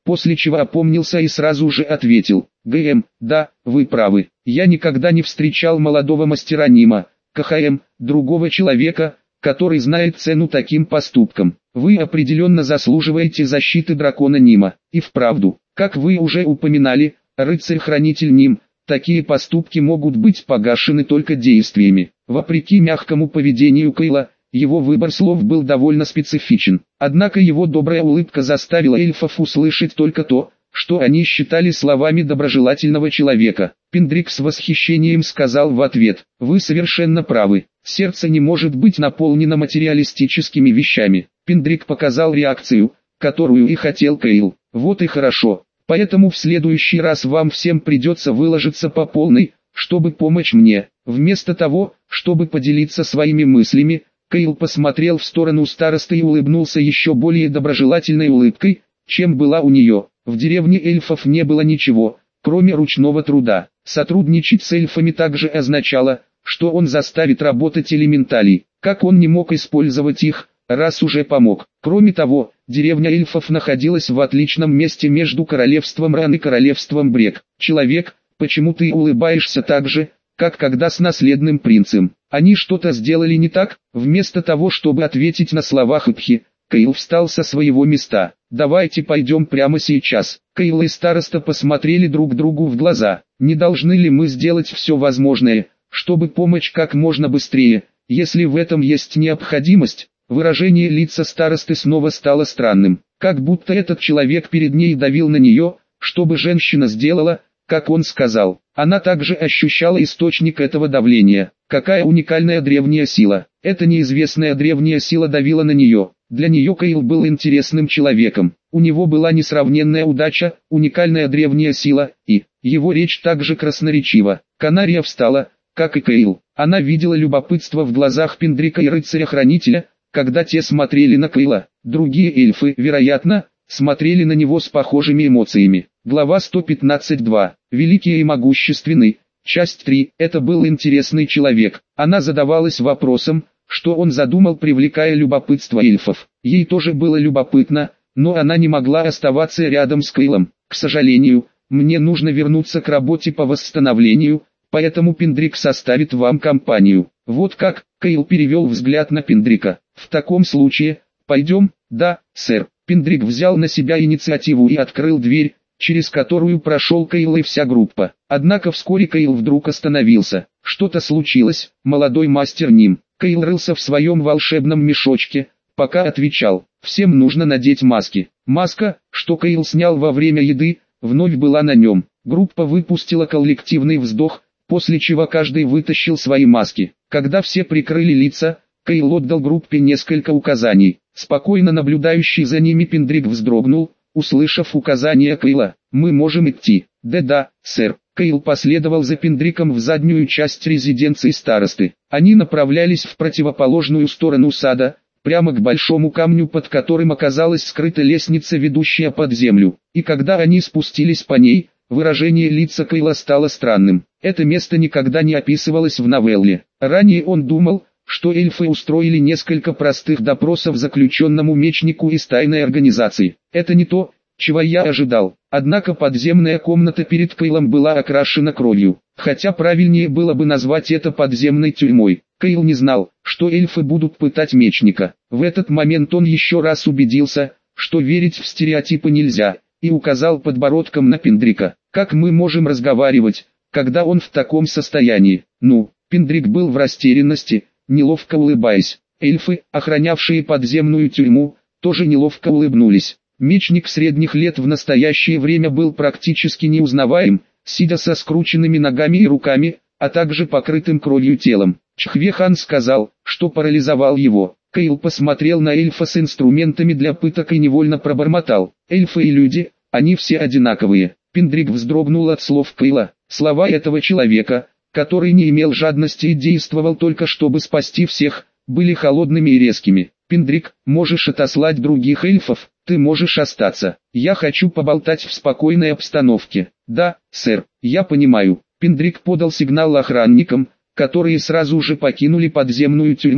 после чего опомнился и сразу же ответил: «ГМ, да, вы правы. Я никогда не встречал молодого мастера Нима, КХМ, другого человека, который знает цену таким поступкам. Вы определенно заслуживаете защиты дракона Нима. И вправду, как вы уже упоминали, рыцарь-хранитель Ним, такие поступки могут быть погашены только действиями». Вопреки мягкому поведению Кейла, его выбор слов был довольно специфичен. Однако его добрая улыбка заставила эльфов услышать только то, что они считали словами доброжелательного человека. Пендрик с восхищением сказал в ответ: «Вы совершенно правы. Сердце не может быть наполнено материалистическими вещами». Пендрик показал реакцию, которую и хотел Кейл. «Вот и хорошо. Поэтому в следующий раз вам всем придется выложиться по полной, чтобы помочь мне». Вместо того, чтобы поделиться своими мыслями, Кейл посмотрел в сторону старосты и улыбнулся еще более доброжелательной улыбкой, чем была у нее. В деревне эльфов не было ничего, кроме ручного труда. Сотрудничать с эльфами также означало, что он заставит работать элементалей. Как он не мог использовать их, раз уже помог? Кроме того, деревня эльфов находилась в отличном месте между королевством Ран и королевством Брек. «Человек, почему ты улыбаешься так же, как когда с наследным принцем? Они что-то сделали не так?» Вместо того, чтобы ответить на слова Хыпхи, Кейл встал со своего места. «Давайте пойдем прямо сейчас». Кейл и староста посмотрели друг другу в глаза. «Не должны ли мы сделать все возможное, чтобы помочь как можно быстрее, если в этом есть необходимость?» Выражение лица старосты снова стало странным, как будто этот человек перед ней давил на нее, чтобы женщина сделала, как он сказал. Она также ощущала источник этого давления. Какая уникальная древняя сила. Эта неизвестная древняя сила давила на нее. Для нее Кейл был интересным человеком. У него была несравненная удача, уникальная древняя сила, и его речь также красноречива. Канария встала, как и Кейл. Она видела любопытство в глазах Пендрика и рыцаря-хранителя, когда те смотрели на Кейла. Другие эльфы, вероятно, смотрели на него с похожими эмоциями. Глава сто пятнадцать два. Великий и могущественный. Часть три. Это был интересный человек. Она задавалась вопросом, что он задумал, привлекая любопытство эльфов. Ей тоже было любопытно, но она не могла оставаться рядом с Кейлом. «К сожалению, мне нужно вернуться к работе по восстановлению, поэтому Пендрик составит вам компанию». «Вот как?» — Кейл перевел взгляд на Пендрика. «В таком случае, пойдем?» «Да, сэр». Пендрик взял на себя инициативу и открыл дверь, через которую прошел Кейл и вся группа. Однако вскоре Кейл вдруг остановился. Что-то случилось, молодой мастер Ним. Кейл рылся в своем волшебном мешочке, пока отвечал: «Всем нужно надеть маски». Маска, что Кейл снял во время еды, вновь была на нем. Группа выпустила коллективный вздох, после чего каждый вытащил свои маски. Когда все прикрыли лица, Кейл отдал группе несколько указаний. Спокойно наблюдающий за ними Пендрик вздрогнул, услышав указание Кейла: «Мы можем идти». «Да-да, сэр». Кейл последовал за Пендриком в заднюю часть резиденции старосты. Они направлялись в противоположную сторону сада, прямо к большому камню, под которым оказалась скрыта лестница, ведущая под землю. И когда они спустились по ней, выражение лица Кейла стало странным. Это место никогда не описывалось в новелле. Ранее он думал, что эльфы устроили несколько простых допросов заключенному мечнику из тайной организации. Это не то, чего я ожидал. Однако подземная комната перед Кейлом была окрашена кровью, хотя правильнее было бы назвать это подземной тюрьмой. Кейл не знал, что эльфы будут пытать мечника. В этот момент он еще раз убедился, что верить в стереотипы нельзя, и указал подбородком на Пендрика. «Как мы можем разговаривать, когда он в таком состоянии?» «Ну?» Пендрик был в растерянности, неловко улыбаясь. Эльфы, охранявшие подземную тюрьму, тоже неловко улыбнулись. Мечник средних лет в настоящее время был практически неузнаваем, сидя со скрученными ногами и руками, а также покрытым кровью телом. Чхвехан сказал, что парализовал его. Кейл посмотрел на эльфа с инструментами для пыток и невольно пробормотал: «Эльфы и люди, они все одинаковые». Пендрик вздрогнул от слов Кейла. Слова этого человека, который не имел жадности и действовал только чтобы спасти всех, были холодными и резкими. «Пендрик, можешь отослать других эльфов, ты можешь остаться. Я хочу поболтать в спокойной обстановке». «Да, сэр, я понимаю». Пендрик подал сигнал охранникам, которые сразу же покинули подземную тюрьму.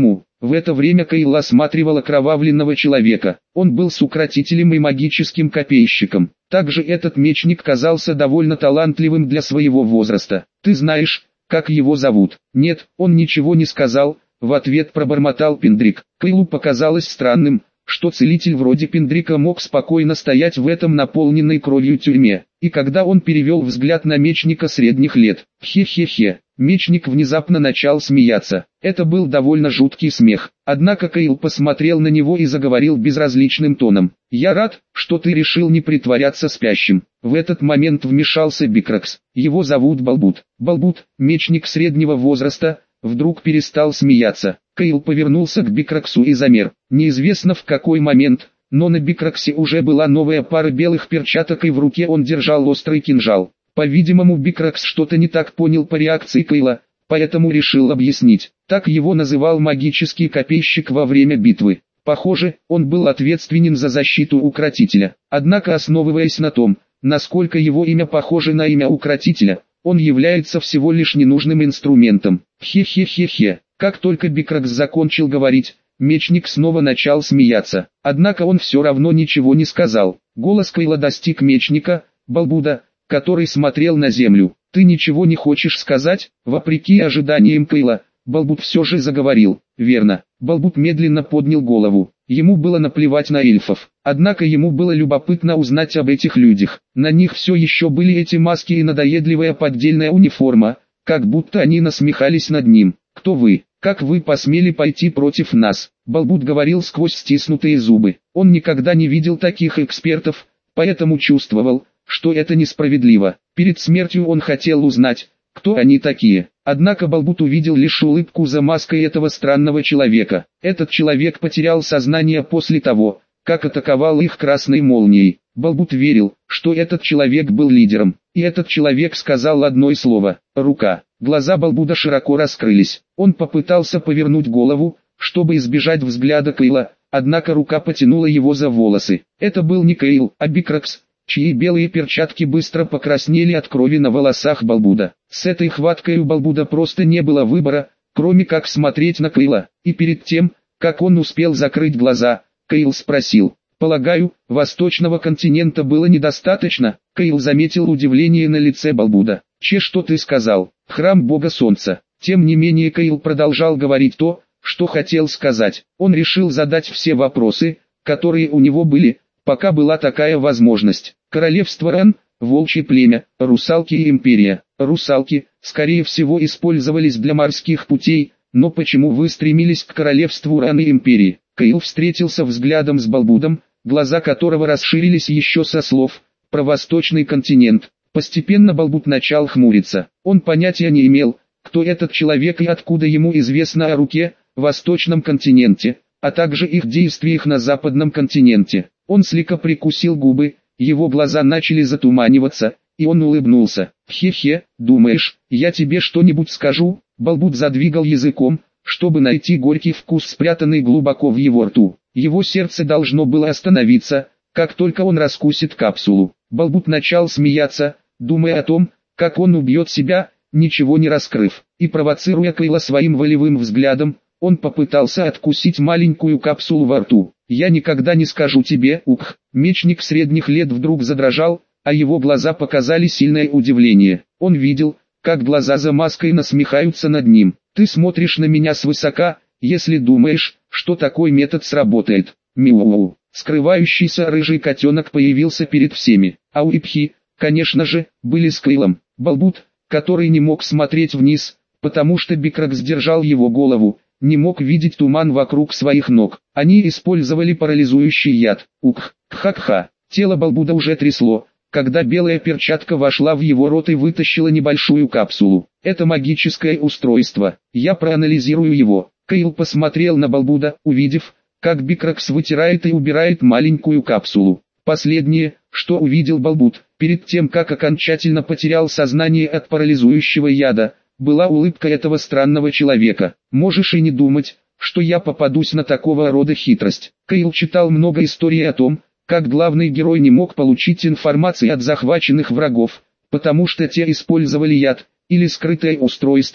В это время Кейл осматривал окровавленного человека. Он был сукратителем и магическим копейщиком. Также этот мечник казался довольно талантливым для своего возраста. «Ты знаешь, как его зовут?» «Нет, он ничего не сказал», — в ответ пробормотал Пендрик. Кейлу показалось странным, что целитель вроде Пендрика мог спокойно стоять в этом наполненной кровью тюрьме. И когда он перевел взгляд на мечника средних лет, хе-хе-хе, мечник внезапно начал смеяться. Это был довольно жуткий смех. Однако Кейл посмотрел на него и заговорил безразличным тоном. «Я рад, что ты решил не притворяться спящим». В этот момент вмешался Бикракс. Его зовут Балбут. Балбут, мечник среднего возраста, вдруг перестал смеяться. Кейл повернулся к Бикраксу и замер. Неизвестно в какой момент, но на Бикраксе уже была новая пара белых перчаток и в руке он держал острый кинжал. По-видимому, Бикракс что-то не так понял по реакции Кейла, поэтому решил объяснить. Так его называл магический копейщик во время битвы. Похоже, он был ответственен за защиту укротителя. Однако, основываясь на том, насколько его имя похоже на имя укротителя, он является всего лишь ненужным инструментом. Хе-хе-хе-хе. Как только Бикракс закончил говорить, мечник снова начал смеяться. Однако он все равно ничего не сказал. Голос Кейла достиг мечника, Балбуда, который смотрел на землю. «Ты ничего не хочешь сказать?» Вопреки ожиданиям Кейла, Балбут все же заговорил. «Верно». Балбут медленно поднял голову. Ему было наплевать на эльфов. Однако ему было любопытно узнать об этих людях. На них все еще были эти маски и надоедливая поддельная униформа, как будто они насмехались над ним. «Кто вы? Как вы посмели пойти против нас?» Балбут говорил сквозь стиснутые зубы. Он никогда не видел таких экспертов, поэтому чувствовал, что это несправедливо. Перед смертью он хотел узнать, кто они такие. Однако Балбут увидел лишь улыбку за маской этого странного человека. Этот человек потерял сознание после того, как атаковал их красной молнией. Балбут верил, что этот человек был лидером. И этот человек сказал одно слово – «рука». Глаза Балбуда широко раскрылись. Он попытался повернуть голову, чтобы избежать взгляда Кейла, однако рука потянула его за волосы. Это был не Кейл, а Бикракс, чьи белые перчатки быстро покраснели от крови на волосах Балбуда. С этой хваткой у Балбуда просто не было выбора, кроме как смотреть на Кейла. И перед тем, как он успел закрыть глаза, Кейл спросил: «Полагаю, восточного континента было недостаточно?» Кейл заметил удивление на лице Балбуда. «Че, что ты сказал? Храм бога солнца». Тем не менее Кейл продолжал говорить то, что хотел сказать. Он решил задать все вопросы, которые у него были, пока была такая возможность. Королевство Ран, волчье племя, русалки и империя. Русалки, скорее всего, использовались для морских путей, но почему вы стремились к королевству Ран и империи? Кейл встретился взглядом с Балбудом, глаза которого расширились еще со слов про восточный континент. Постепенно Балбуд начал хмуриться. Он понятия не имел, кто этот человек и откуда ему известно о руке, восточном континенте, а также их действиях на западном континенте. Он слегка прикусил губы, его глаза начали затуманиваться, и он улыбнулся. «Хе-хе, думаешь, я тебе что-нибудь скажу?» Балбуд задвигал языком, чтобы найти горький вкус, спрятанный глубоко в его рту. Его сердце должно было остановиться, как только он раскусит капсулу. Балбуд начал смеяться, думая о том, как он убьет себя, ничего не раскрыв. И провоцируя Кейла своим волевым взглядом, он попытался откусить маленькую капсулу во рту. «Я никогда не скажу тебе, ух!» Мечник средних лет вдруг задрожал, а его глаза показали сильное удивление. Он видел, как глаза за маской насмехаются над ним. «Ты смотришь на меня свысока, если думаешь, что такой метод сработает». Мяу. Скрывающийся рыжий котенок появился перед всеми. А Уипхи, конечно же, были с Кейлом. Балбуд, который не мог смотреть вниз, потому что Бикракс держал его голову, не мог видеть туман вокруг своих ног. Они использовали парализующий яд. Ух, ха-ха. Тело Балбуда уже трясло, когда белая перчатка вошла в его рот и вытащила небольшую капсулу. Это магическое устройство. Я проанализирую его. Кейл посмотрел на Балбуда, увидев, как Бикракс вытирает и убирает маленькую капсулу. Последнее, что увидел Балбуд, перед тем как окончательно потерял сознание от парализующего яда, была улыбка этого странного человека. «Можешь и не думать, что я попадусь на такого рода хитрость». Кейл читал много историй о том, как главный герой не мог получить информации от захваченных врагов, потому что те использовали яд, или скрытое устройство,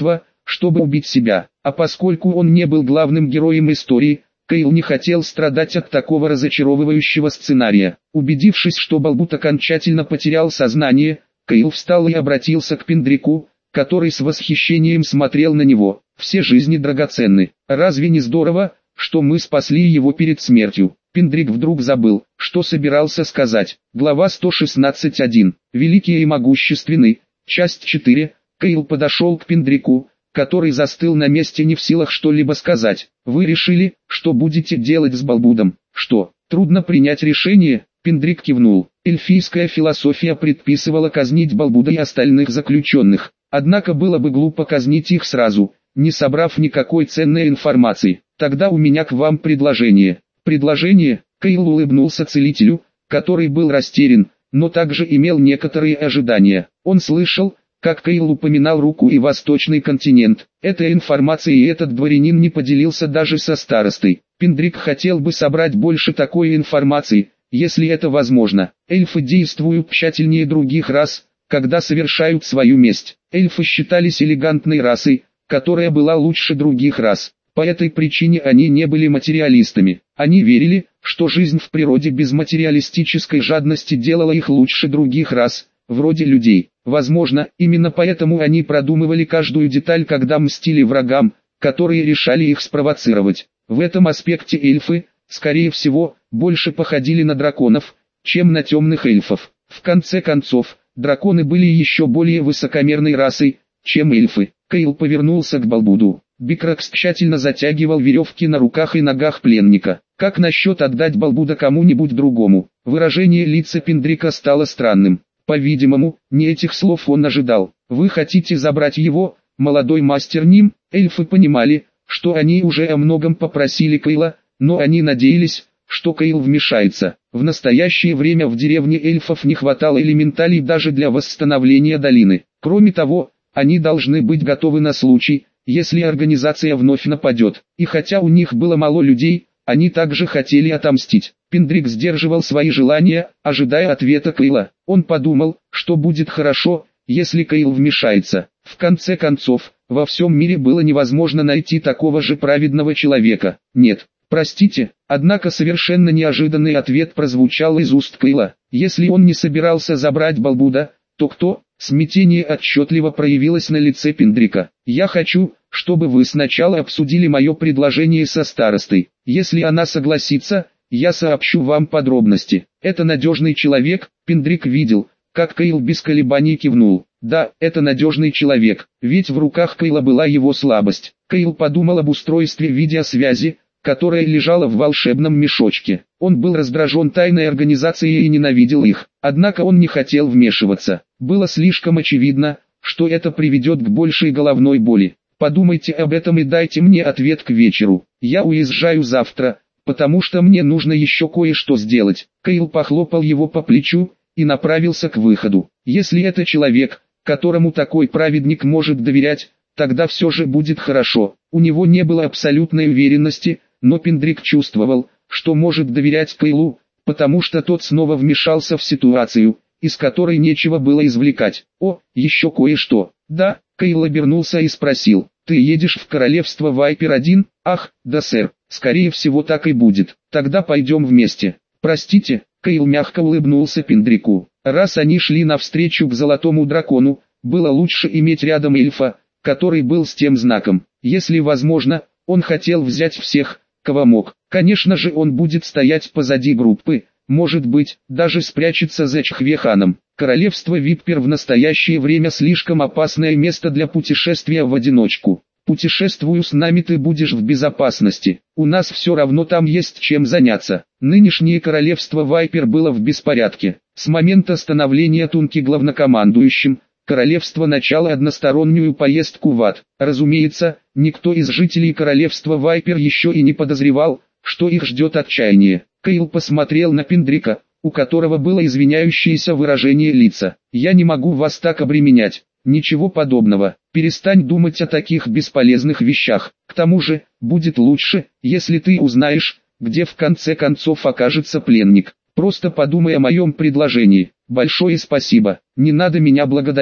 чтобы убить себя. А поскольку он не был главным героем истории, Кейл не хотел страдать от такого разочаровывающего сценария. Убедившись, что Балбут окончательно потерял сознание, Кейл встал и обратился к Пендрику, который с восхищением смотрел на него. «Все жизни драгоценны. Разве не здорово, что мы спасли его перед смертью?» Пендрик вдруг забыл, что собирался сказать. Глава сто шестнадцать один. Великий и могущественный. Часть четыре. Кейл подошел к Пендрику, который застыл на месте, не в силах что-либо сказать. «Вы решили, что будете делать с Балбудом?» «Что, трудно принять решение?» Пендрик кивнул. Эльфийская философия предписывала казнить Балбуда и остальных заключенных. Однако было бы глупо казнить их сразу, не собрав никакой ценной информации. «Тогда у меня к вам предложение». «Предложение?» Кейл улыбнулся целителю, который был растерян, но также имел некоторые ожидания. Он слышал, как Кейл упоминал руку и восточный континент. Этой информацией этот дворянин не поделился даже со старостой. Пендрик хотел бы собрать больше такой информации, если это возможно. Эльфы действуют тщательнее других рас, когда совершают свою месть. Эльфы считались элегантной расой, которая была лучше других рас. По этой причине они не были материалистами. Они верили, что жизнь в природе без материалистической жадности делала их лучше других рас, вроде людей. Возможно, именно поэтому они продумывали каждую деталь, когда мстили врагам, которые решали их спровоцировать. В этом аспекте эльфы, скорее всего, больше походили на драконов, чем на темных эльфов. В конце концов, драконы были еще более высокомерной расой, чем эльфы. Кейл повернулся к Балбуду. Бикракс тщательно затягивал веревки на руках и ногах пленника. «Как насчет отдать Балбуда кому-нибудь другому?» Выражение лица Пендрика стало странным. По-видимому, не этих слов он ожидал. «Вы хотите забрать его, молодой мастер Ним?» Эльфы понимали, что они уже о многом попросили Кейла, но они надеялись, что Кейл вмешается. В настоящее время в деревне эльфов не хватало элементалей даже для восстановления долины. Кроме того, они должны быть готовы на случай, если организация вновь нападет. И хотя у них было мало людей, они также хотели отомстить. Пендрик сдерживал свои желания, ожидая ответа Кейла. Он подумал, что будет хорошо, если Кейл вмешается. В конце концов, во всем мире было невозможно найти такого же праведного человека. «Нет, простите», однако совершенно неожиданный ответ прозвучал из уст Кейла. Если он не собирался забрать Балбуда, то кто? Смятение отчетливо проявилось на лице Пендрика. «Я хочу, чтобы вы сначала обсудили мое предложение со старостой. Если она согласится, я сообщу вам подробности. Это надежный человек». Пендрик видел, как Кейл без колебаний кивнул. Да, это надежный человек, ведь в руках Кейла была его слабость. Кейл подумал об устройстве видеосвязи, которая лежала в волшебном мешочке. Он был раздражен тайной организацией и ненавидел их, однако он не хотел вмешиваться. Было слишком очевидно, что это приведет к большей головной боли. «Подумайте об этом и дайте мне ответ к вечеру. Я уезжаю завтра, потому что мне нужно еще кое-что сделать». Кейл похлопал его по плечу и направился к выходу. Если это человек, которому такой праведник может доверять, тогда все же будет хорошо. У него не было абсолютной уверенности, но Пендрик чувствовал, что может доверять Кейлу, потому что тот снова вмешался в ситуацию, из которой нечего было извлекать. «О, еще кое-что». «Да», Кейл обернулся и спросил, «ты едешь в королевство Вайпер один?» «Ах, да сэр, скорее всего так и будет. Тогда пойдем вместе». «Простите», Кейл мягко улыбнулся Пендрику. Раз они шли навстречу к золотому дракону, было лучше иметь рядом эльфа, который был с тем знаком. Если возможно, он хотел взять всех, кого мог. Конечно же, он будет стоять позади группы, может быть, даже спрячется за Чхвеханом. Королевство Виппер в настоящее время слишком опасное место для путешествия в одиночку. Путешествую с нами, ты будешь в безопасности. У нас все равно там есть чем заняться. Нынешнее королевство Вайпер было в беспорядке. С момента становления Тунки главнокомандующим, королевство начало одностороннюю поездку в ад. Разумеется, никто из жителей королевства Вайпер еще и не подозревал, что их ждет отчаяние. Кейл посмотрел на Пендрика, у которого было извиняющееся выражение лица. «Я не могу вас так обременять». «Ничего подобного. Перестань думать о таких бесполезных вещах. К тому же, будет лучше, если ты узнаешь, где в конце концов окажется пленник. Просто подумай о моем предложении». «Большое спасибо. Не надо меня благодарить.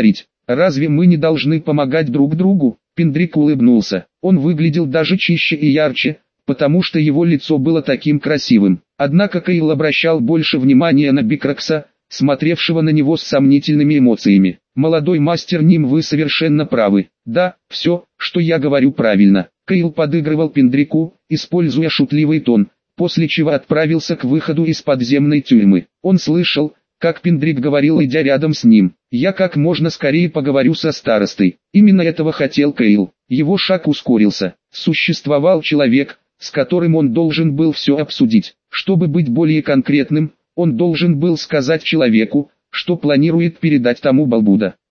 Разве мы не должны помогать друг другу? Пендрик улыбнулся. Он выглядел даже чище и ярче, потому что его лицо было таким красивым. Однако Кейл обращал больше внимания на Бикракса, смотревшего на него с сомнительными эмоциями. «Молодой мастер Ним, вы совершенно правы. Да, все, что я говорю, правильно». Кейл подыгрывал Пендрику, используя шутливый тон, после чего отправился к выходу из подземной тюрьмы. Он слышал, как Пендрик говорил, идя рядом с ним: «Я как можно скорее поговорю со старостой». Именно этого хотел Кейл. Его шаг ускорился. Существовал человек, с которым он должен был все обсудить. Чтобы быть более конкретным, он должен был сказать человеку, что планирует передать тому Балбуда.